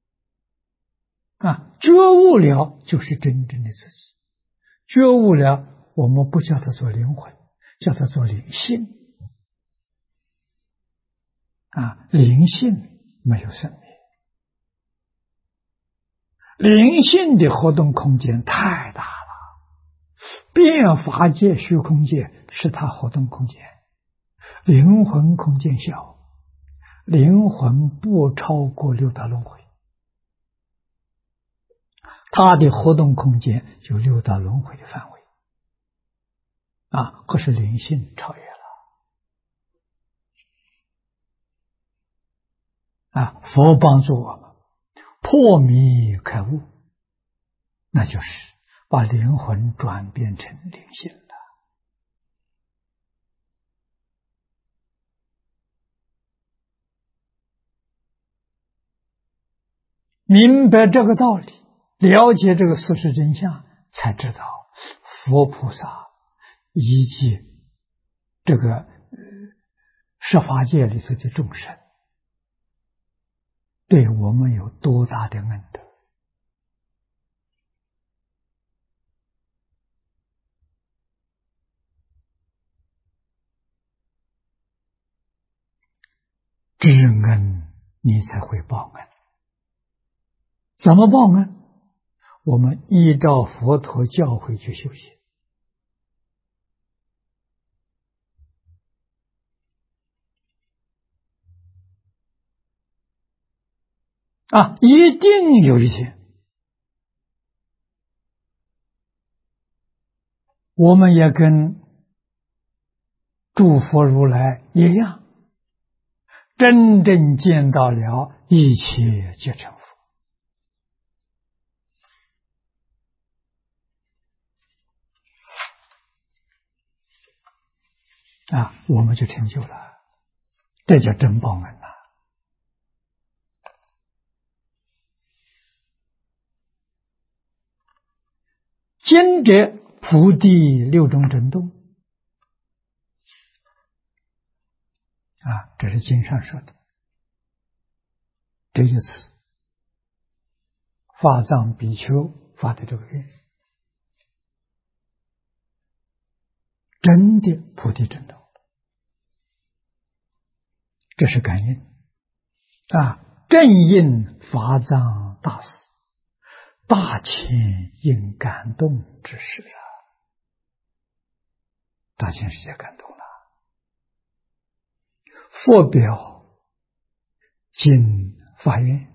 觉悟了就是真正的自己，觉悟了我们不叫它做灵魂，叫它做灵性灵性没有生灭，灵性的活动空间太大了，变法界、虚空界是它活动空间，灵魂空间小，灵魂不超过六道轮回，它的活动空间就六道轮回的范围可是灵性超越了佛帮助我们破迷开悟，那就是把灵魂转变成灵性了。明白这个道理，了解这个事实真相，才知道佛菩萨以及这个十法界里头的众生对我们有多大的恩德。知恩你才会报恩。怎么报恩？我们依照佛陀教诲去修行一定有一天我们也跟诸佛如来一样，真正见到了一切皆成佛我们就成就了，这叫真报恩呐。今者菩提六种震动这是经上说的。这一次法藏比丘发的这个愿，真的菩提震动，这是感应正应法藏大士大千应感动之事大千世界感动了。佛表经法愿，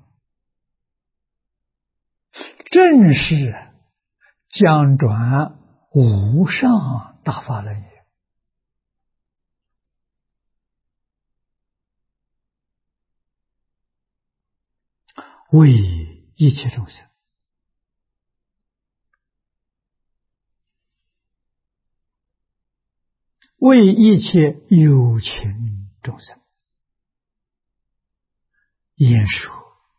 正是将转无上大法轮也。为一切众生为一切有情众生演说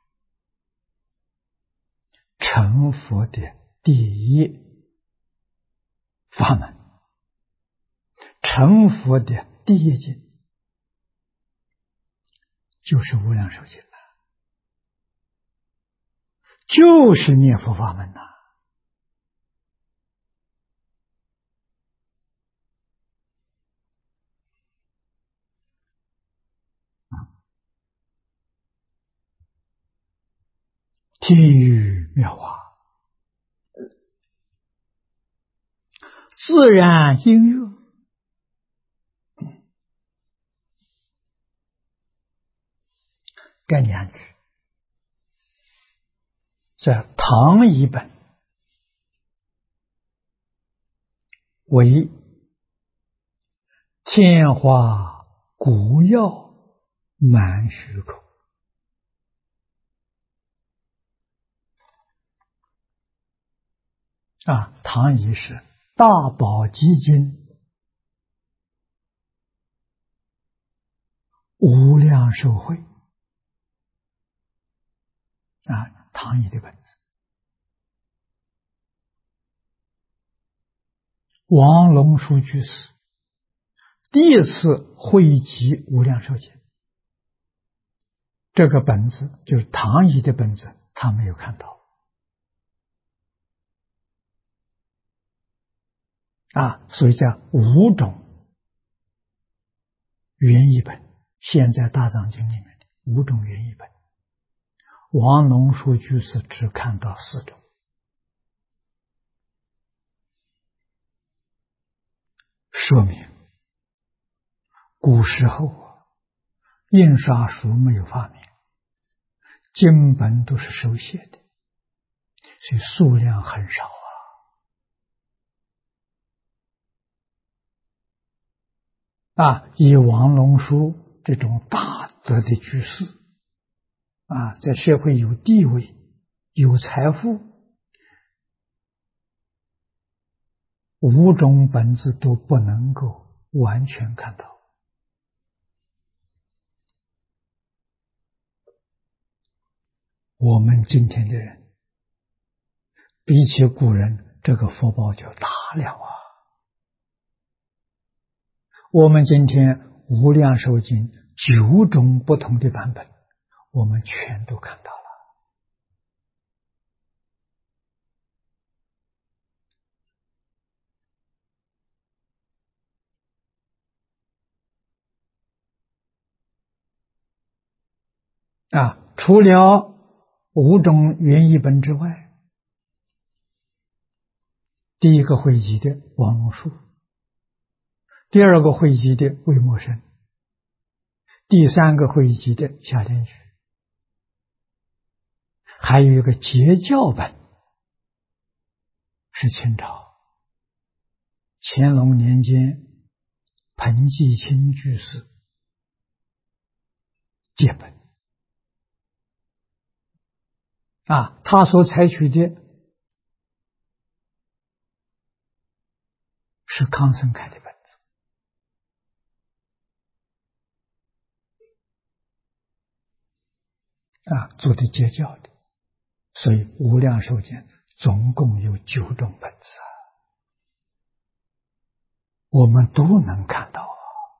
成佛的第一法门，成佛的第一经就是无量寿经就是念佛法门天雨妙法，自然音乐，这两句在唐译本为天花古药满虚口唐译是大宝积经无量寿会唐译的本子。王龙树居士第一次汇集无量寿经，这个本子就是唐译的本子，他没有看到所以叫五种原译本现在大藏经里面的5种原译本，王龙树居士只看到4种，说明古时候印刷术没有发明，经本都是手写的，所以数量很少以王龙书这种大德的居士在社会有地位、有财富，5种本子都不能够完全看到。我们今天的人比起古人，这个福报就大了我们今天无量寿经9种不同的版本，我们全都看到了除了5种原译本之外，第一个汇集的王龙树，第2个汇集的魏默生，第3个汇集的夏莲居，还有一个截教本是清朝乾隆年间彭继清居士借本他所采取的是康生开的本子做的截教的，所以无量寿经总共有9种本子我们都能看到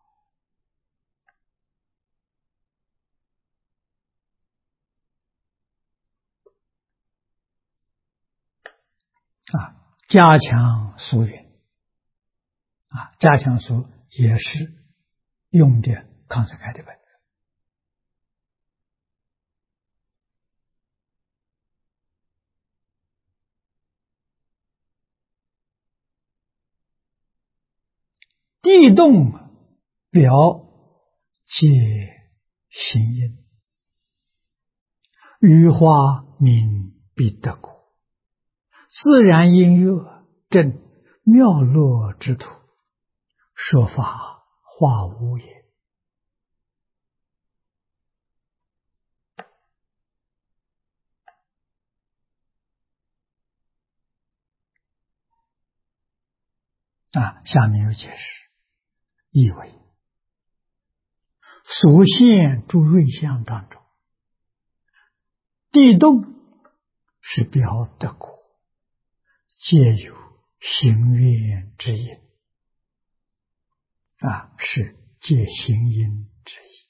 加强疏云加强疏也是用的康生开的本子地动表借行音，羽化名必得果，自然音乐正妙乐之土，说法化无也。下面有解释，意为所现诸瑞相当中，地动是表得果，皆有行愿之因是借行因之意。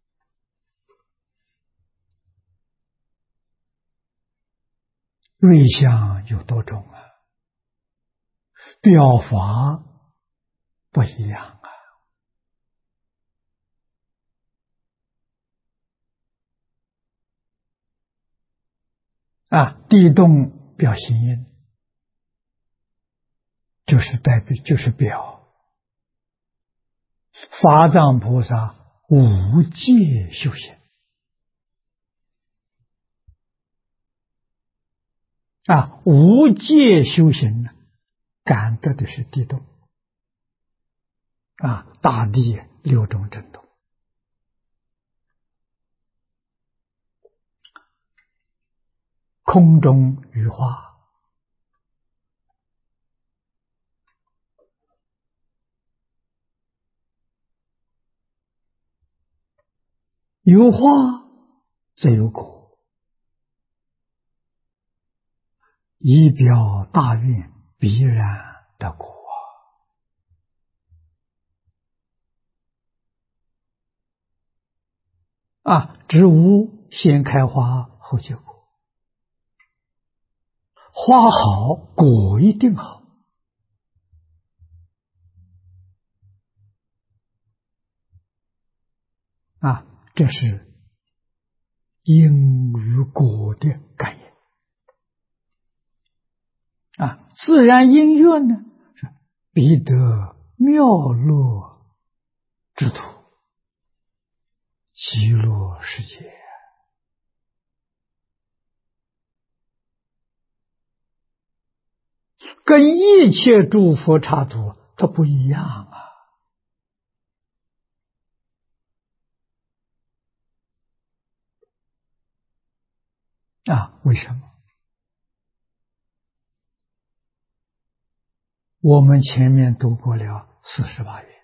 瑞相有多种表法不一样地动表行因，就是表法藏菩萨无戒修行无戒修行呢，感得的是地动大地6种震动，空中羽化，有化则有果，以表大愿，必然得果植物先开花后结果，花好果一定好这是因与果的感应自然音乐呢，是必得妙乐之土，极乐世界。跟一切诸佛刹土它不一样为什么？我们前面读过了48愿，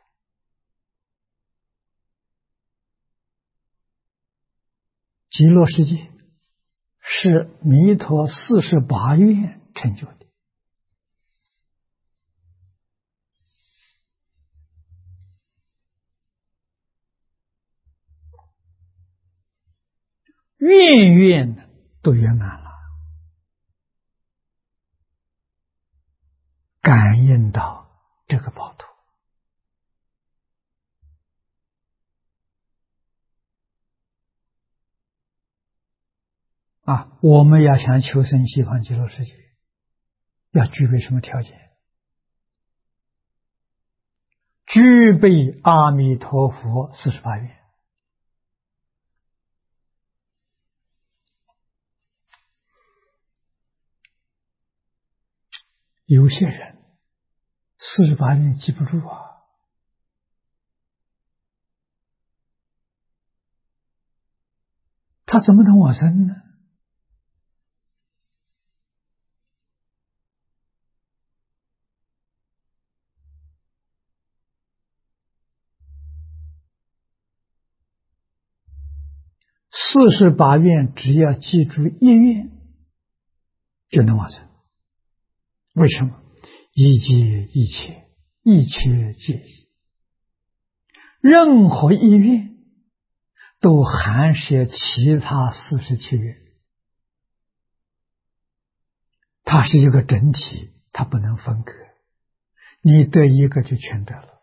极乐世界是弥陀48愿成就的。愿愿都圆满了，感应到这个宝土我们要想求生西方极乐世界，要具备什么条件？具备阿弥陀佛48愿。有些人48愿记不住他怎么能往生呢？48愿只要记住一愿就能往生。为什么？一切一切，一切皆一，任何一愿都含摄其他47愿，它是一个整体，它不能分割。你得一个就全得了。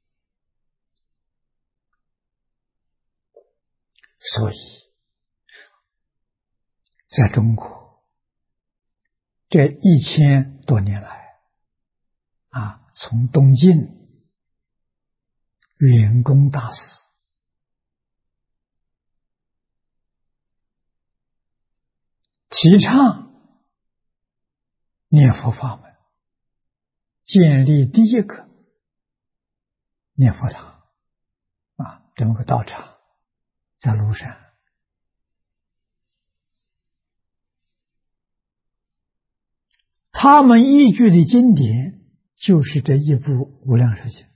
所以在中国这1000多年来从东晋圆公大师提倡念佛法门，建立第一个念佛堂这么个道场在庐山。他们依据的经典就是这一部《无量寿经》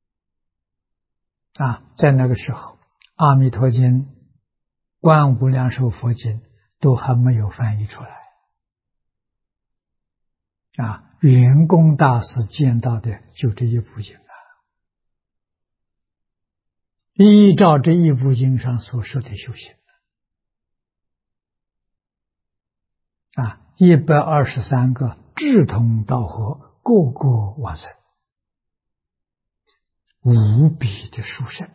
在那个时候，《阿弥陀经》、《观无量寿佛经》都还没有翻译出来圆公大师见到的就这一部经依照这一部经上所说的修行123个志同道合，个个往生，无比的殊胜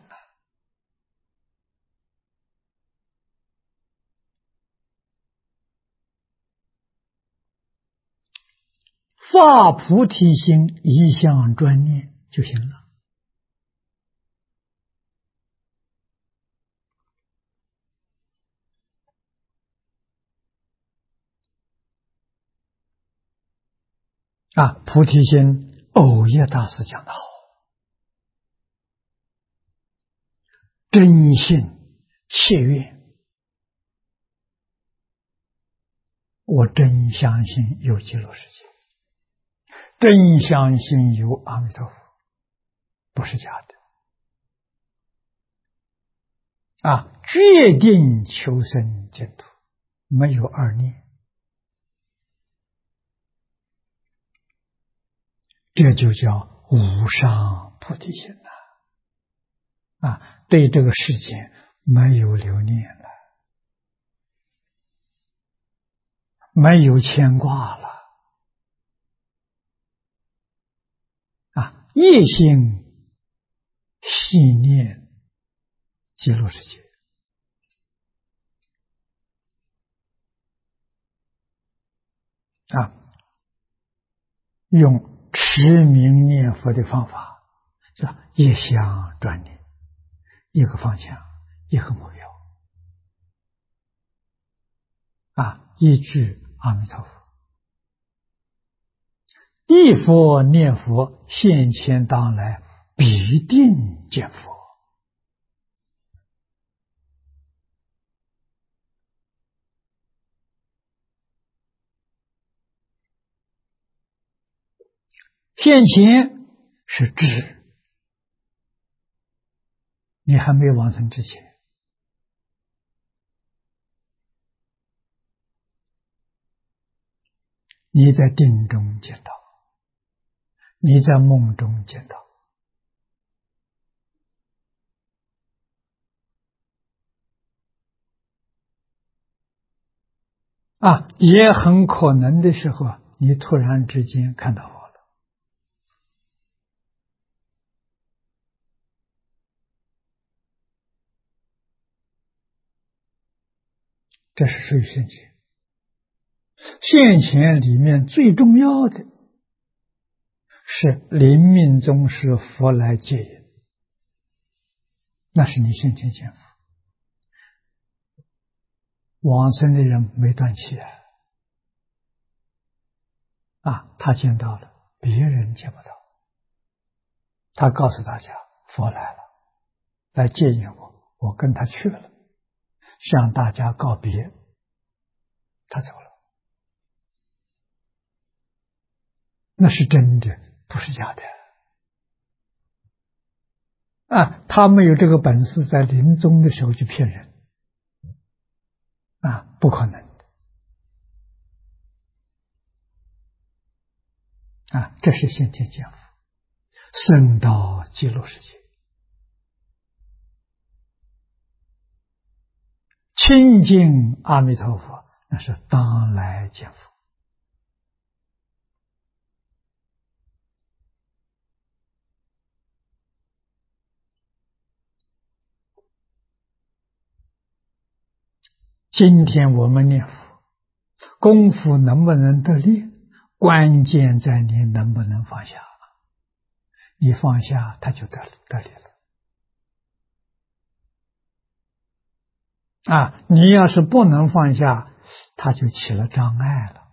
发菩提心，一向专念就行了菩提心，藕叶大师讲得好，真心切愿，我真相信有极乐世界，真相信有阿弥陀佛，不是假的决定求生净土，没有二念。这就叫无上菩提心对这个世界没有留念了，没有牵挂了一心细念极乐世界。用持名念佛的方法，叫一向专念，一个方向，一个目标。一句阿弥陀佛，一佛念佛，现前当来必定见佛。现前是智，你还没有往生之前，你在定中见到，你在梦中见到，也很可能的时候，你突然之间看到佛了。这是属于现前。现前里面最重要的是临命终时佛来接引，那是你现前见佛。往生的人没断气他见到了，别人见不到。他告诉大家，佛来了，来接引我，我跟他去了，向大家告别，他走了。那是真的，不是假的。他没有这个本事在临终的时候去骗人，不可能的。这是现前见佛，升到极乐世界，亲近阿弥陀佛，那是当来见佛。今天我们念佛，功夫能不能得力，关键在你能不能放下。你放下，他就得力了。你要是不能放下，他就起了障碍了。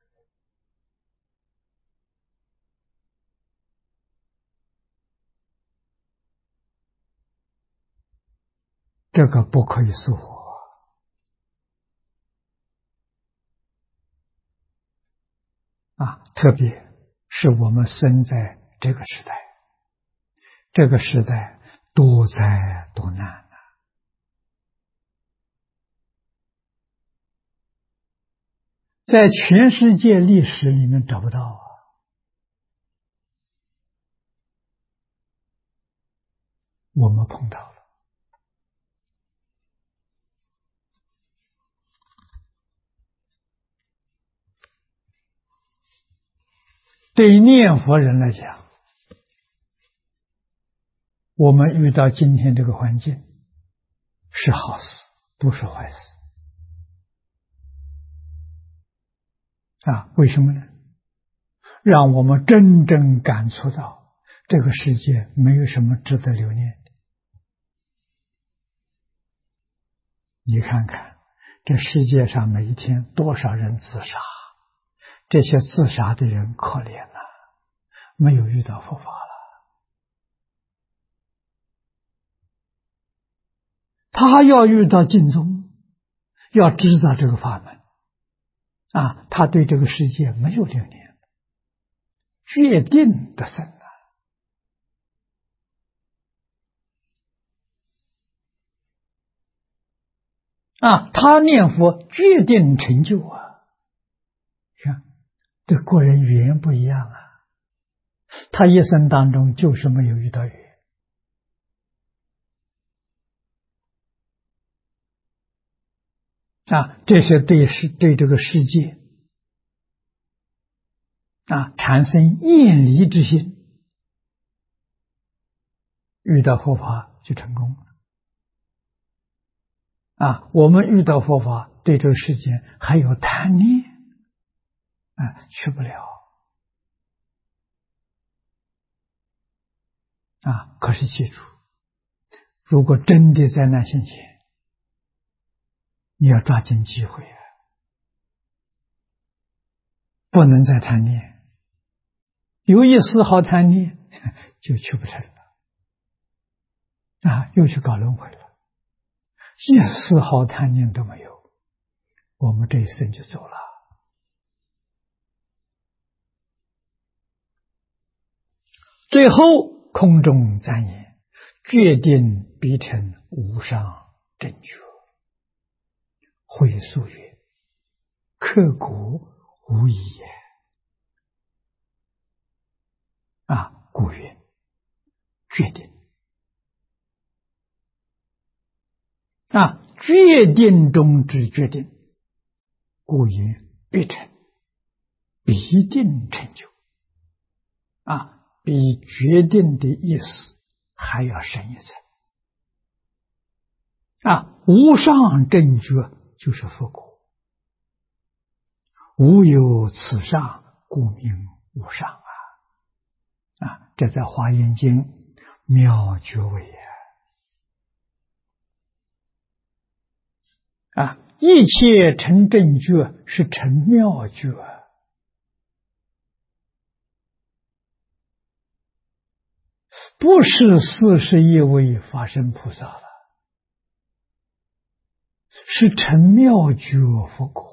这个不可以疏忽。特别是我们生在这个时代，这个时代多灾多难在全世界历史里面找不到我们碰到了。对念佛人来讲，我们遇到今天这个环境是好事，不是坏事。为什么呢？让我们真正感触到这个世界没有什么值得留恋的。你看看这世界上每一天多少人自杀，这些自杀的人可怜了，没有遇到佛法了。他要遇到净宗，要知道这个法门他对这个世界没有留恋，决定得生他念佛决定成就看这个人缘不一样他一生当中就是没有遇到缘这些对这个世界产生厌离之心，遇到佛法就成功了。 我们遇到佛法，对这个世间还有贪念，去不了。可是记住，如果真的灾难现前，你要抓紧机会不能再贪念，有一丝毫贪念就去不成了，又去搞轮回了。一丝毫贪念都没有，我们这一生就走了。最后空中赞言：决定必成无上正觉。会疏曰：刻骨无疑也。故曰决定。决定中之决定，故曰必成，必定成就。比决定的意思还要深一层。无上正觉就是佛果，无有此上，故名无上这在华严经妙觉位一切成正觉是成妙觉，不是41位法身菩萨了，是成妙觉佛果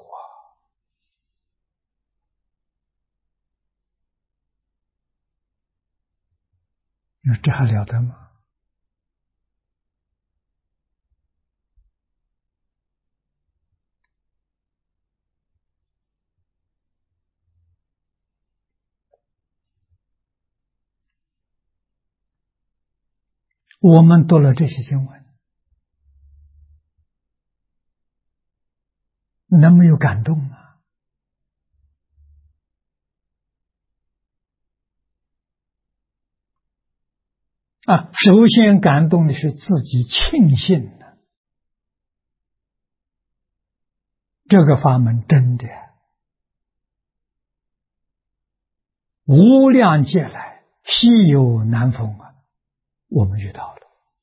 你说这还了得吗？我们读了这些经文，能没有感动吗？首先感动的是自己庆幸的，这个法门真的无量劫来稀有难逢我们遇到了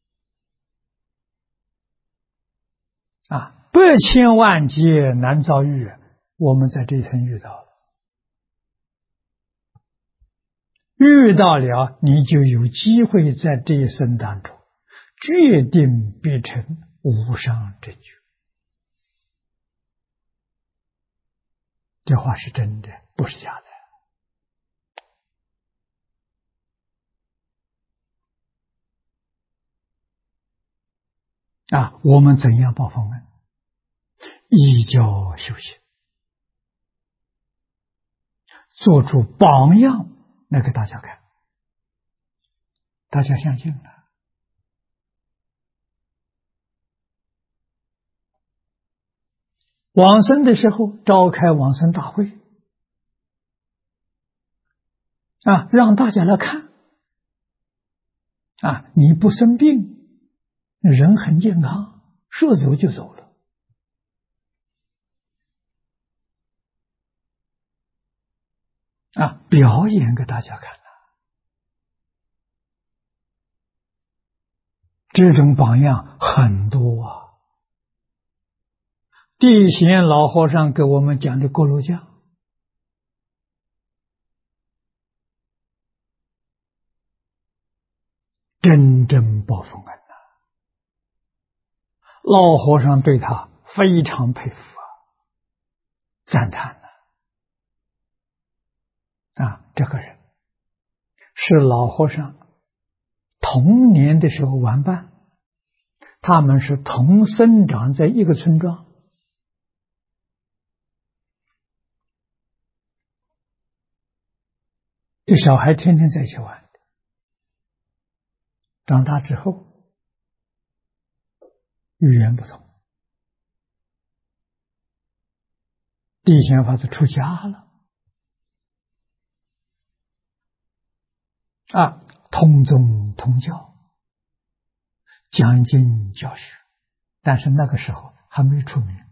百千万劫难遭遇，我们在这一生遇到了，遇到了你就有机会在这一生当中决定必成无上正觉。这话是真的，不是假的我们怎样报佛恩？依教修行，做出榜样来给大家看，大家相信了。往生的时候召开往生大会让大家来看你不生病，人很健康，说走就走了表演给大家看这种榜样很多地贤老和尚给我们讲的锅炉匠真正报佛恩老和尚对他非常佩服赞叹这个人是老和尚童年的时候玩伴，他们是同生长在一个村庄，这小孩天天在一起玩，长大之后语言不同，地贤法师出家了通宗通教，讲经教学， 但是那个时候还没出名。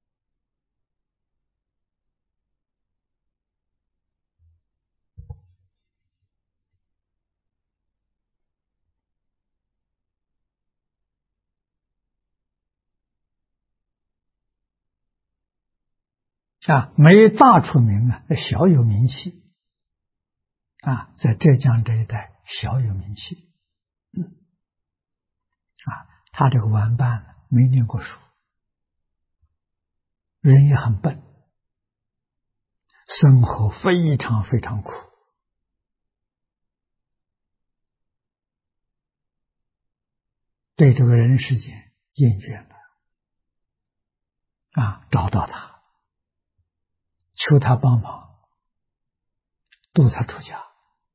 没大出名啊，小有名气在浙江这一带小有名气。他这个玩伴没念过书，人也很笨，生活非常非常苦。对这个人世间厌倦了找到他，求他帮忙，度他出家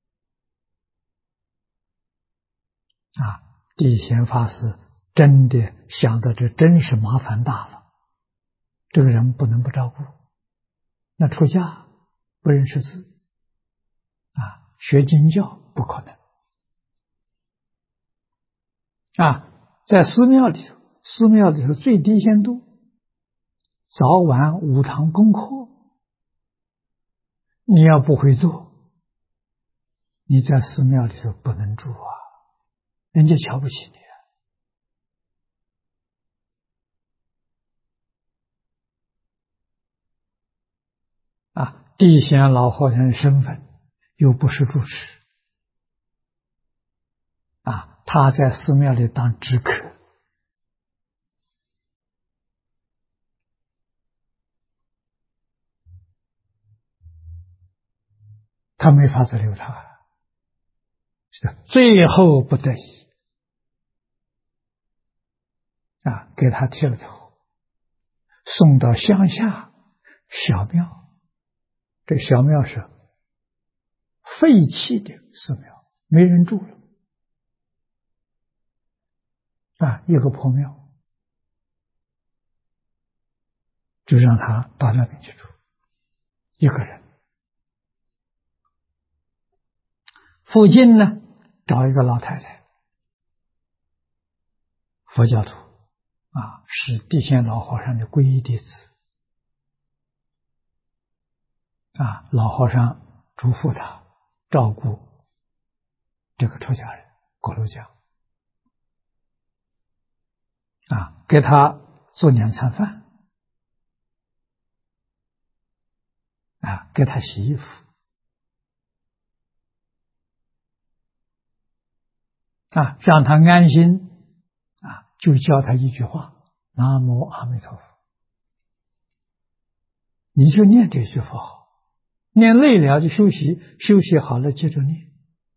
地贤法师真的想到这真是麻烦大了，这个人不能不照顾。那出家不认识字学经教不可能在寺庙里头最低限度早晚5堂功课，你要不会做，你在寺庙里头不能住人家瞧不起你地贤老和尚的身份又不是住持他在寺庙里当知客他没法子留他，最后不得已给他剃了头，送到乡下小庙。这小庙是废弃的寺庙，没人住了一个破庙，就让他到那边去住，一个人。附近呢，找一个老太太，佛教徒是地贤老和尚的皈依弟子老和尚嘱咐他照顾这个出家人过路江给他做2餐饭给他洗衣服让他安心就教他一句话：南无阿弥陀佛。你就念这句佛号，念累了就休息，休息好了接着念。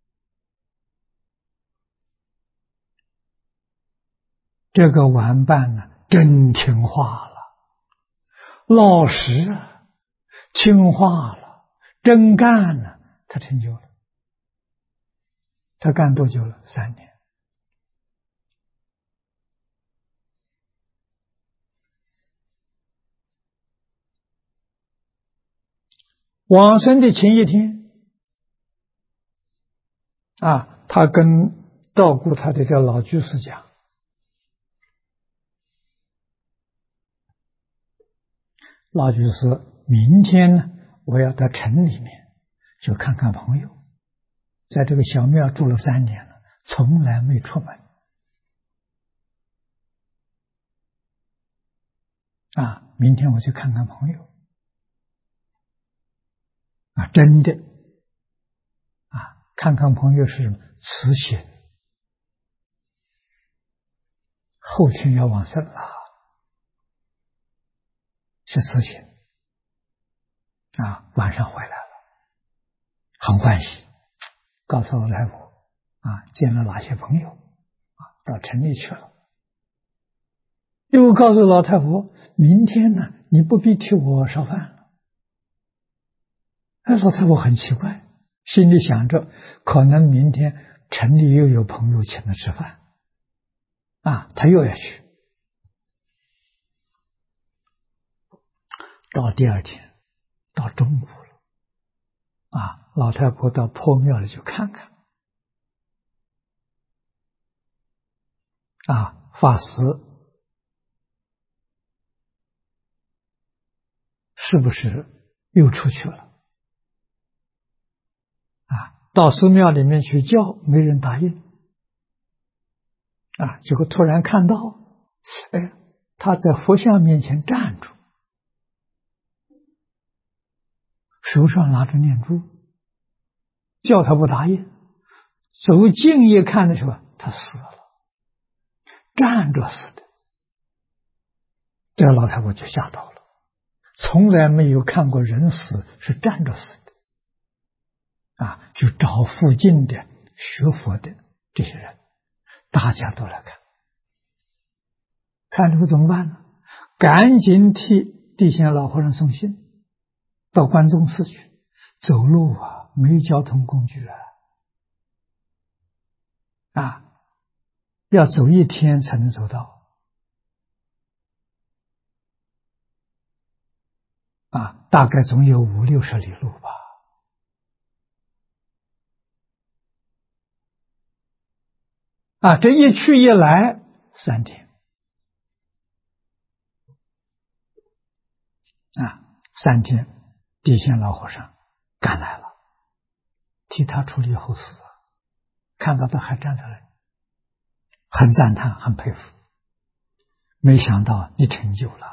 这个玩伴呢，真听话了，老实听话了，真干了，他成就了。他干多久了？3年。往生的前一天他跟照顾他的这老居士讲，老居士明天呢，我要到城里面去看看朋友，在这个小庙住了3年了，从来没出门明天我去看看朋友真的看看朋友是什么？慈心，后天要往生了，是慈心晚上回来了，很欢喜，告诉老太婆见了哪些朋友到城里去了，又告诉老太婆，明天呢，你不必替我烧饭了。老太婆很奇怪，心里想着，可能明天城里又有朋友请他吃饭他又要去。到第2天，到中午了老太婆到破庙里去看看法师是不是又出去了？到寺庙里面去叫，没人答应。结果突然看到，他在佛像面前站住，手上拿着念珠，叫他不答应。走近一看的时候，他死了，站着死的。这个老太婆就吓到了，从来没有看过人死是站着死的。就找附近的学佛的这些人，大家都来看，看了怎么办呢？赶紧替地仙老和尚送信，到关中寺去。走路没交通工具要走1天才能走到大概总有50、60里路吧。这一去一来3天3天，地仙老和尚赶来了，替他处理后事。看到他还站在那里，很赞叹，很佩服。没想到你成就了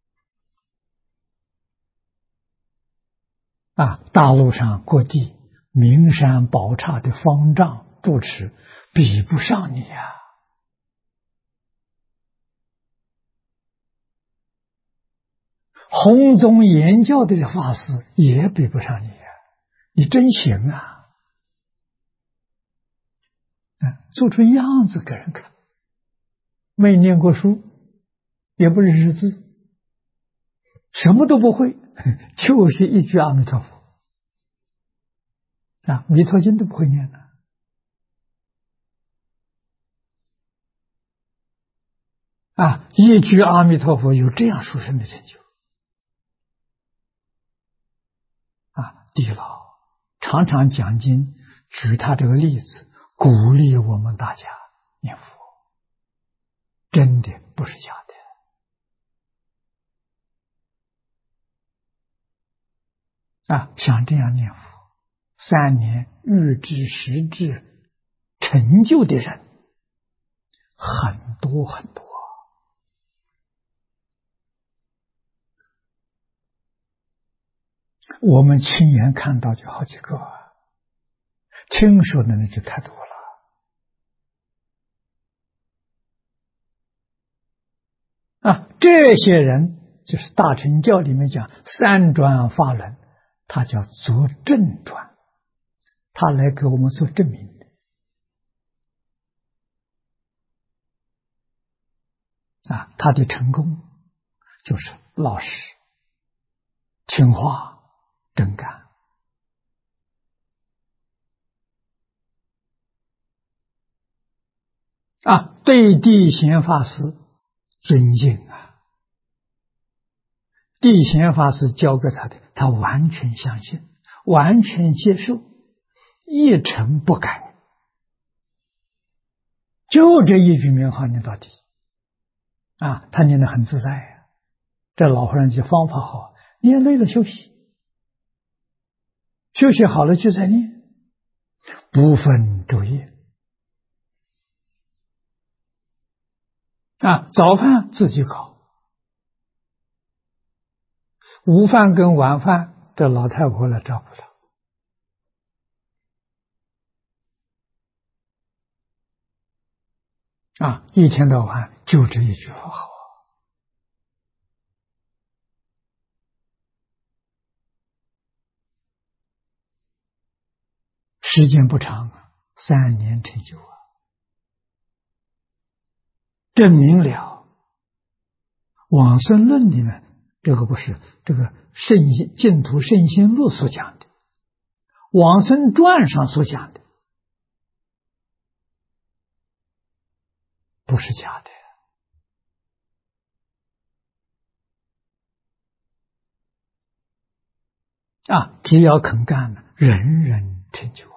大陆上各地名山宝刹的方丈住持比不上你弘宗言教的法师也比不上你你真行做出样子给人看，没念过书，也不认识字，什么都不会，就是一句阿弥陀佛弥陀经都不会念的一句阿弥陀佛有这样殊胜的成就地老常常讲经，举他这个例子，鼓励我们大家念佛，真的不是假的像这样念佛3年预知实质成就的人很多很多我们亲眼看到就好几个听说的那就太多了这些人就是大乘教里面讲3转法轮，他叫做正转，他来给我们做证明的他的成功就是老实、听话、真干对地贤法师尊敬地贤法师教给他的，他完全相信，完全接受，一成不改，就这一句名号念到底他念得很自在这老和尚就方法好，念累了休息，休息好了就再念，不分昼夜早饭自己搞，午饭跟晚饭这老太婆来照顾他一天到晚就这一句话好时间不长3年成就证明了往生论里面这个不是这个净土圣心录所讲的，往生传上所讲的不是假的只要肯干人人成就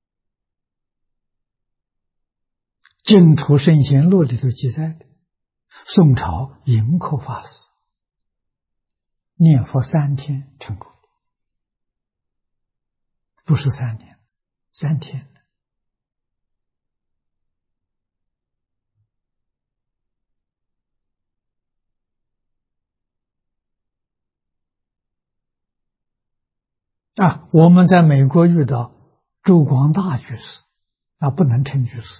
净土圣贤录里头记载的宋朝盈科法师念佛3天成功，不是3年，3天。我们在美国遇到周光大居士，不能称居士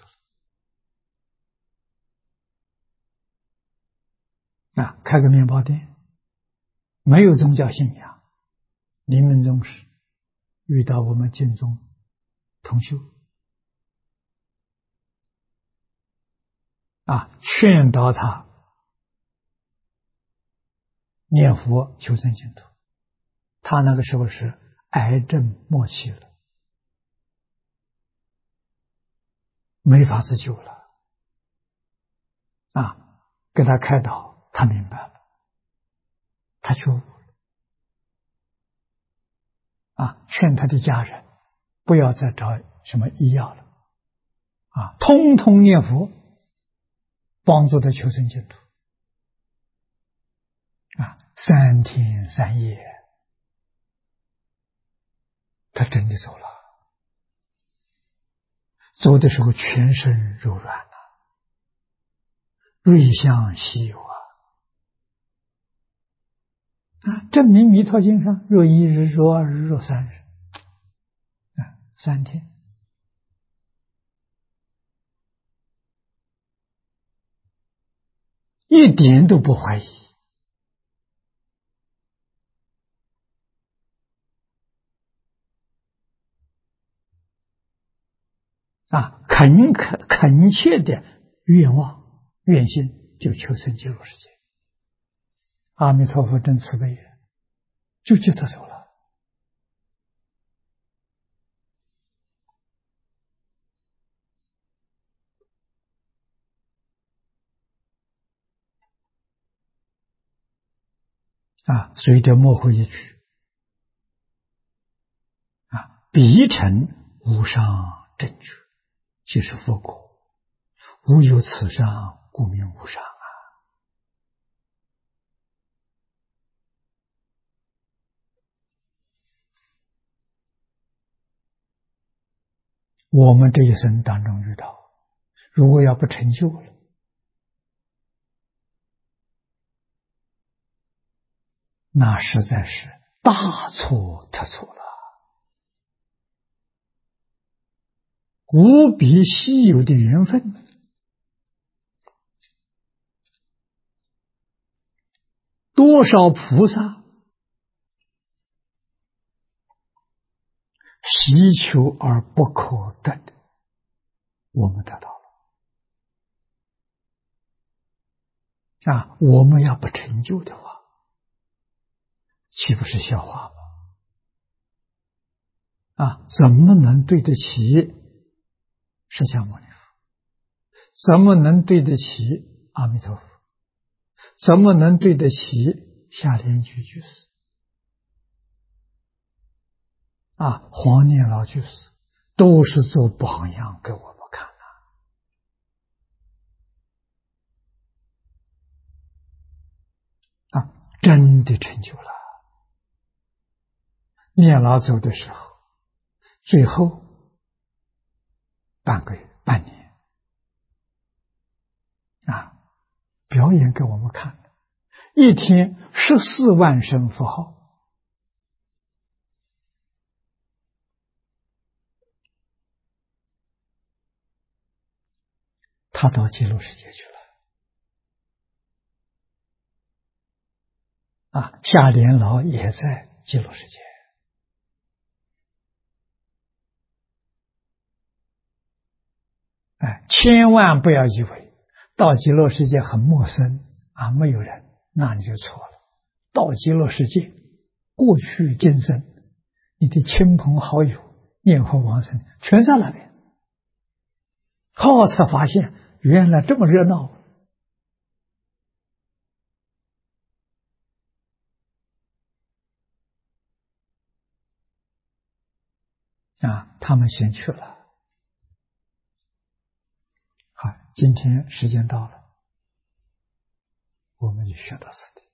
开个面包店，没有宗教信仰。临命终时遇到我们净宗同修，劝导他念佛求生净土。他那个时候是癌症末期了，没法子救了。给他开导，他明白了，他觉悟了。劝他的家人不要再找什么医药了，通通念佛，帮助他求生净土。3天3夜，他真的走了。走的时候全身柔软了，瑞相稀有证明弥陀经上若1日、若2日、若3日，3天。一点都不怀疑恳切的愿望愿心，就求生极乐世界。阿弥陀佛真慈悲，就接他走了。所以这幕后一句彼尘无上正觉，即是佛果，无有此上，故名无上我们这一生当中遇到，如果要不成就了，那实在是大错特错了，无比稀有的缘分。多少菩萨希求而不可得的，我们得到了。我们要不成就的话，岂不是笑话吗？怎么能对得起释迦牟尼佛？怎么能对得起阿弥陀佛？怎么能对得起下莲居居士？黄念老居士都是做榜样给我们看真的成就了。念老走的时候，最后半年表演给我们看，一天14万声佛号。他到极乐世界去了。下莲老也在极乐世界。千万不要以为到极乐世界很陌生没有人，那你就错了。到极乐世界，过去今生你的亲朋好友、念佛往生全在那边，才发现原来这么热闹。他们先去了。好，今天时间到了。 我们就学到此地。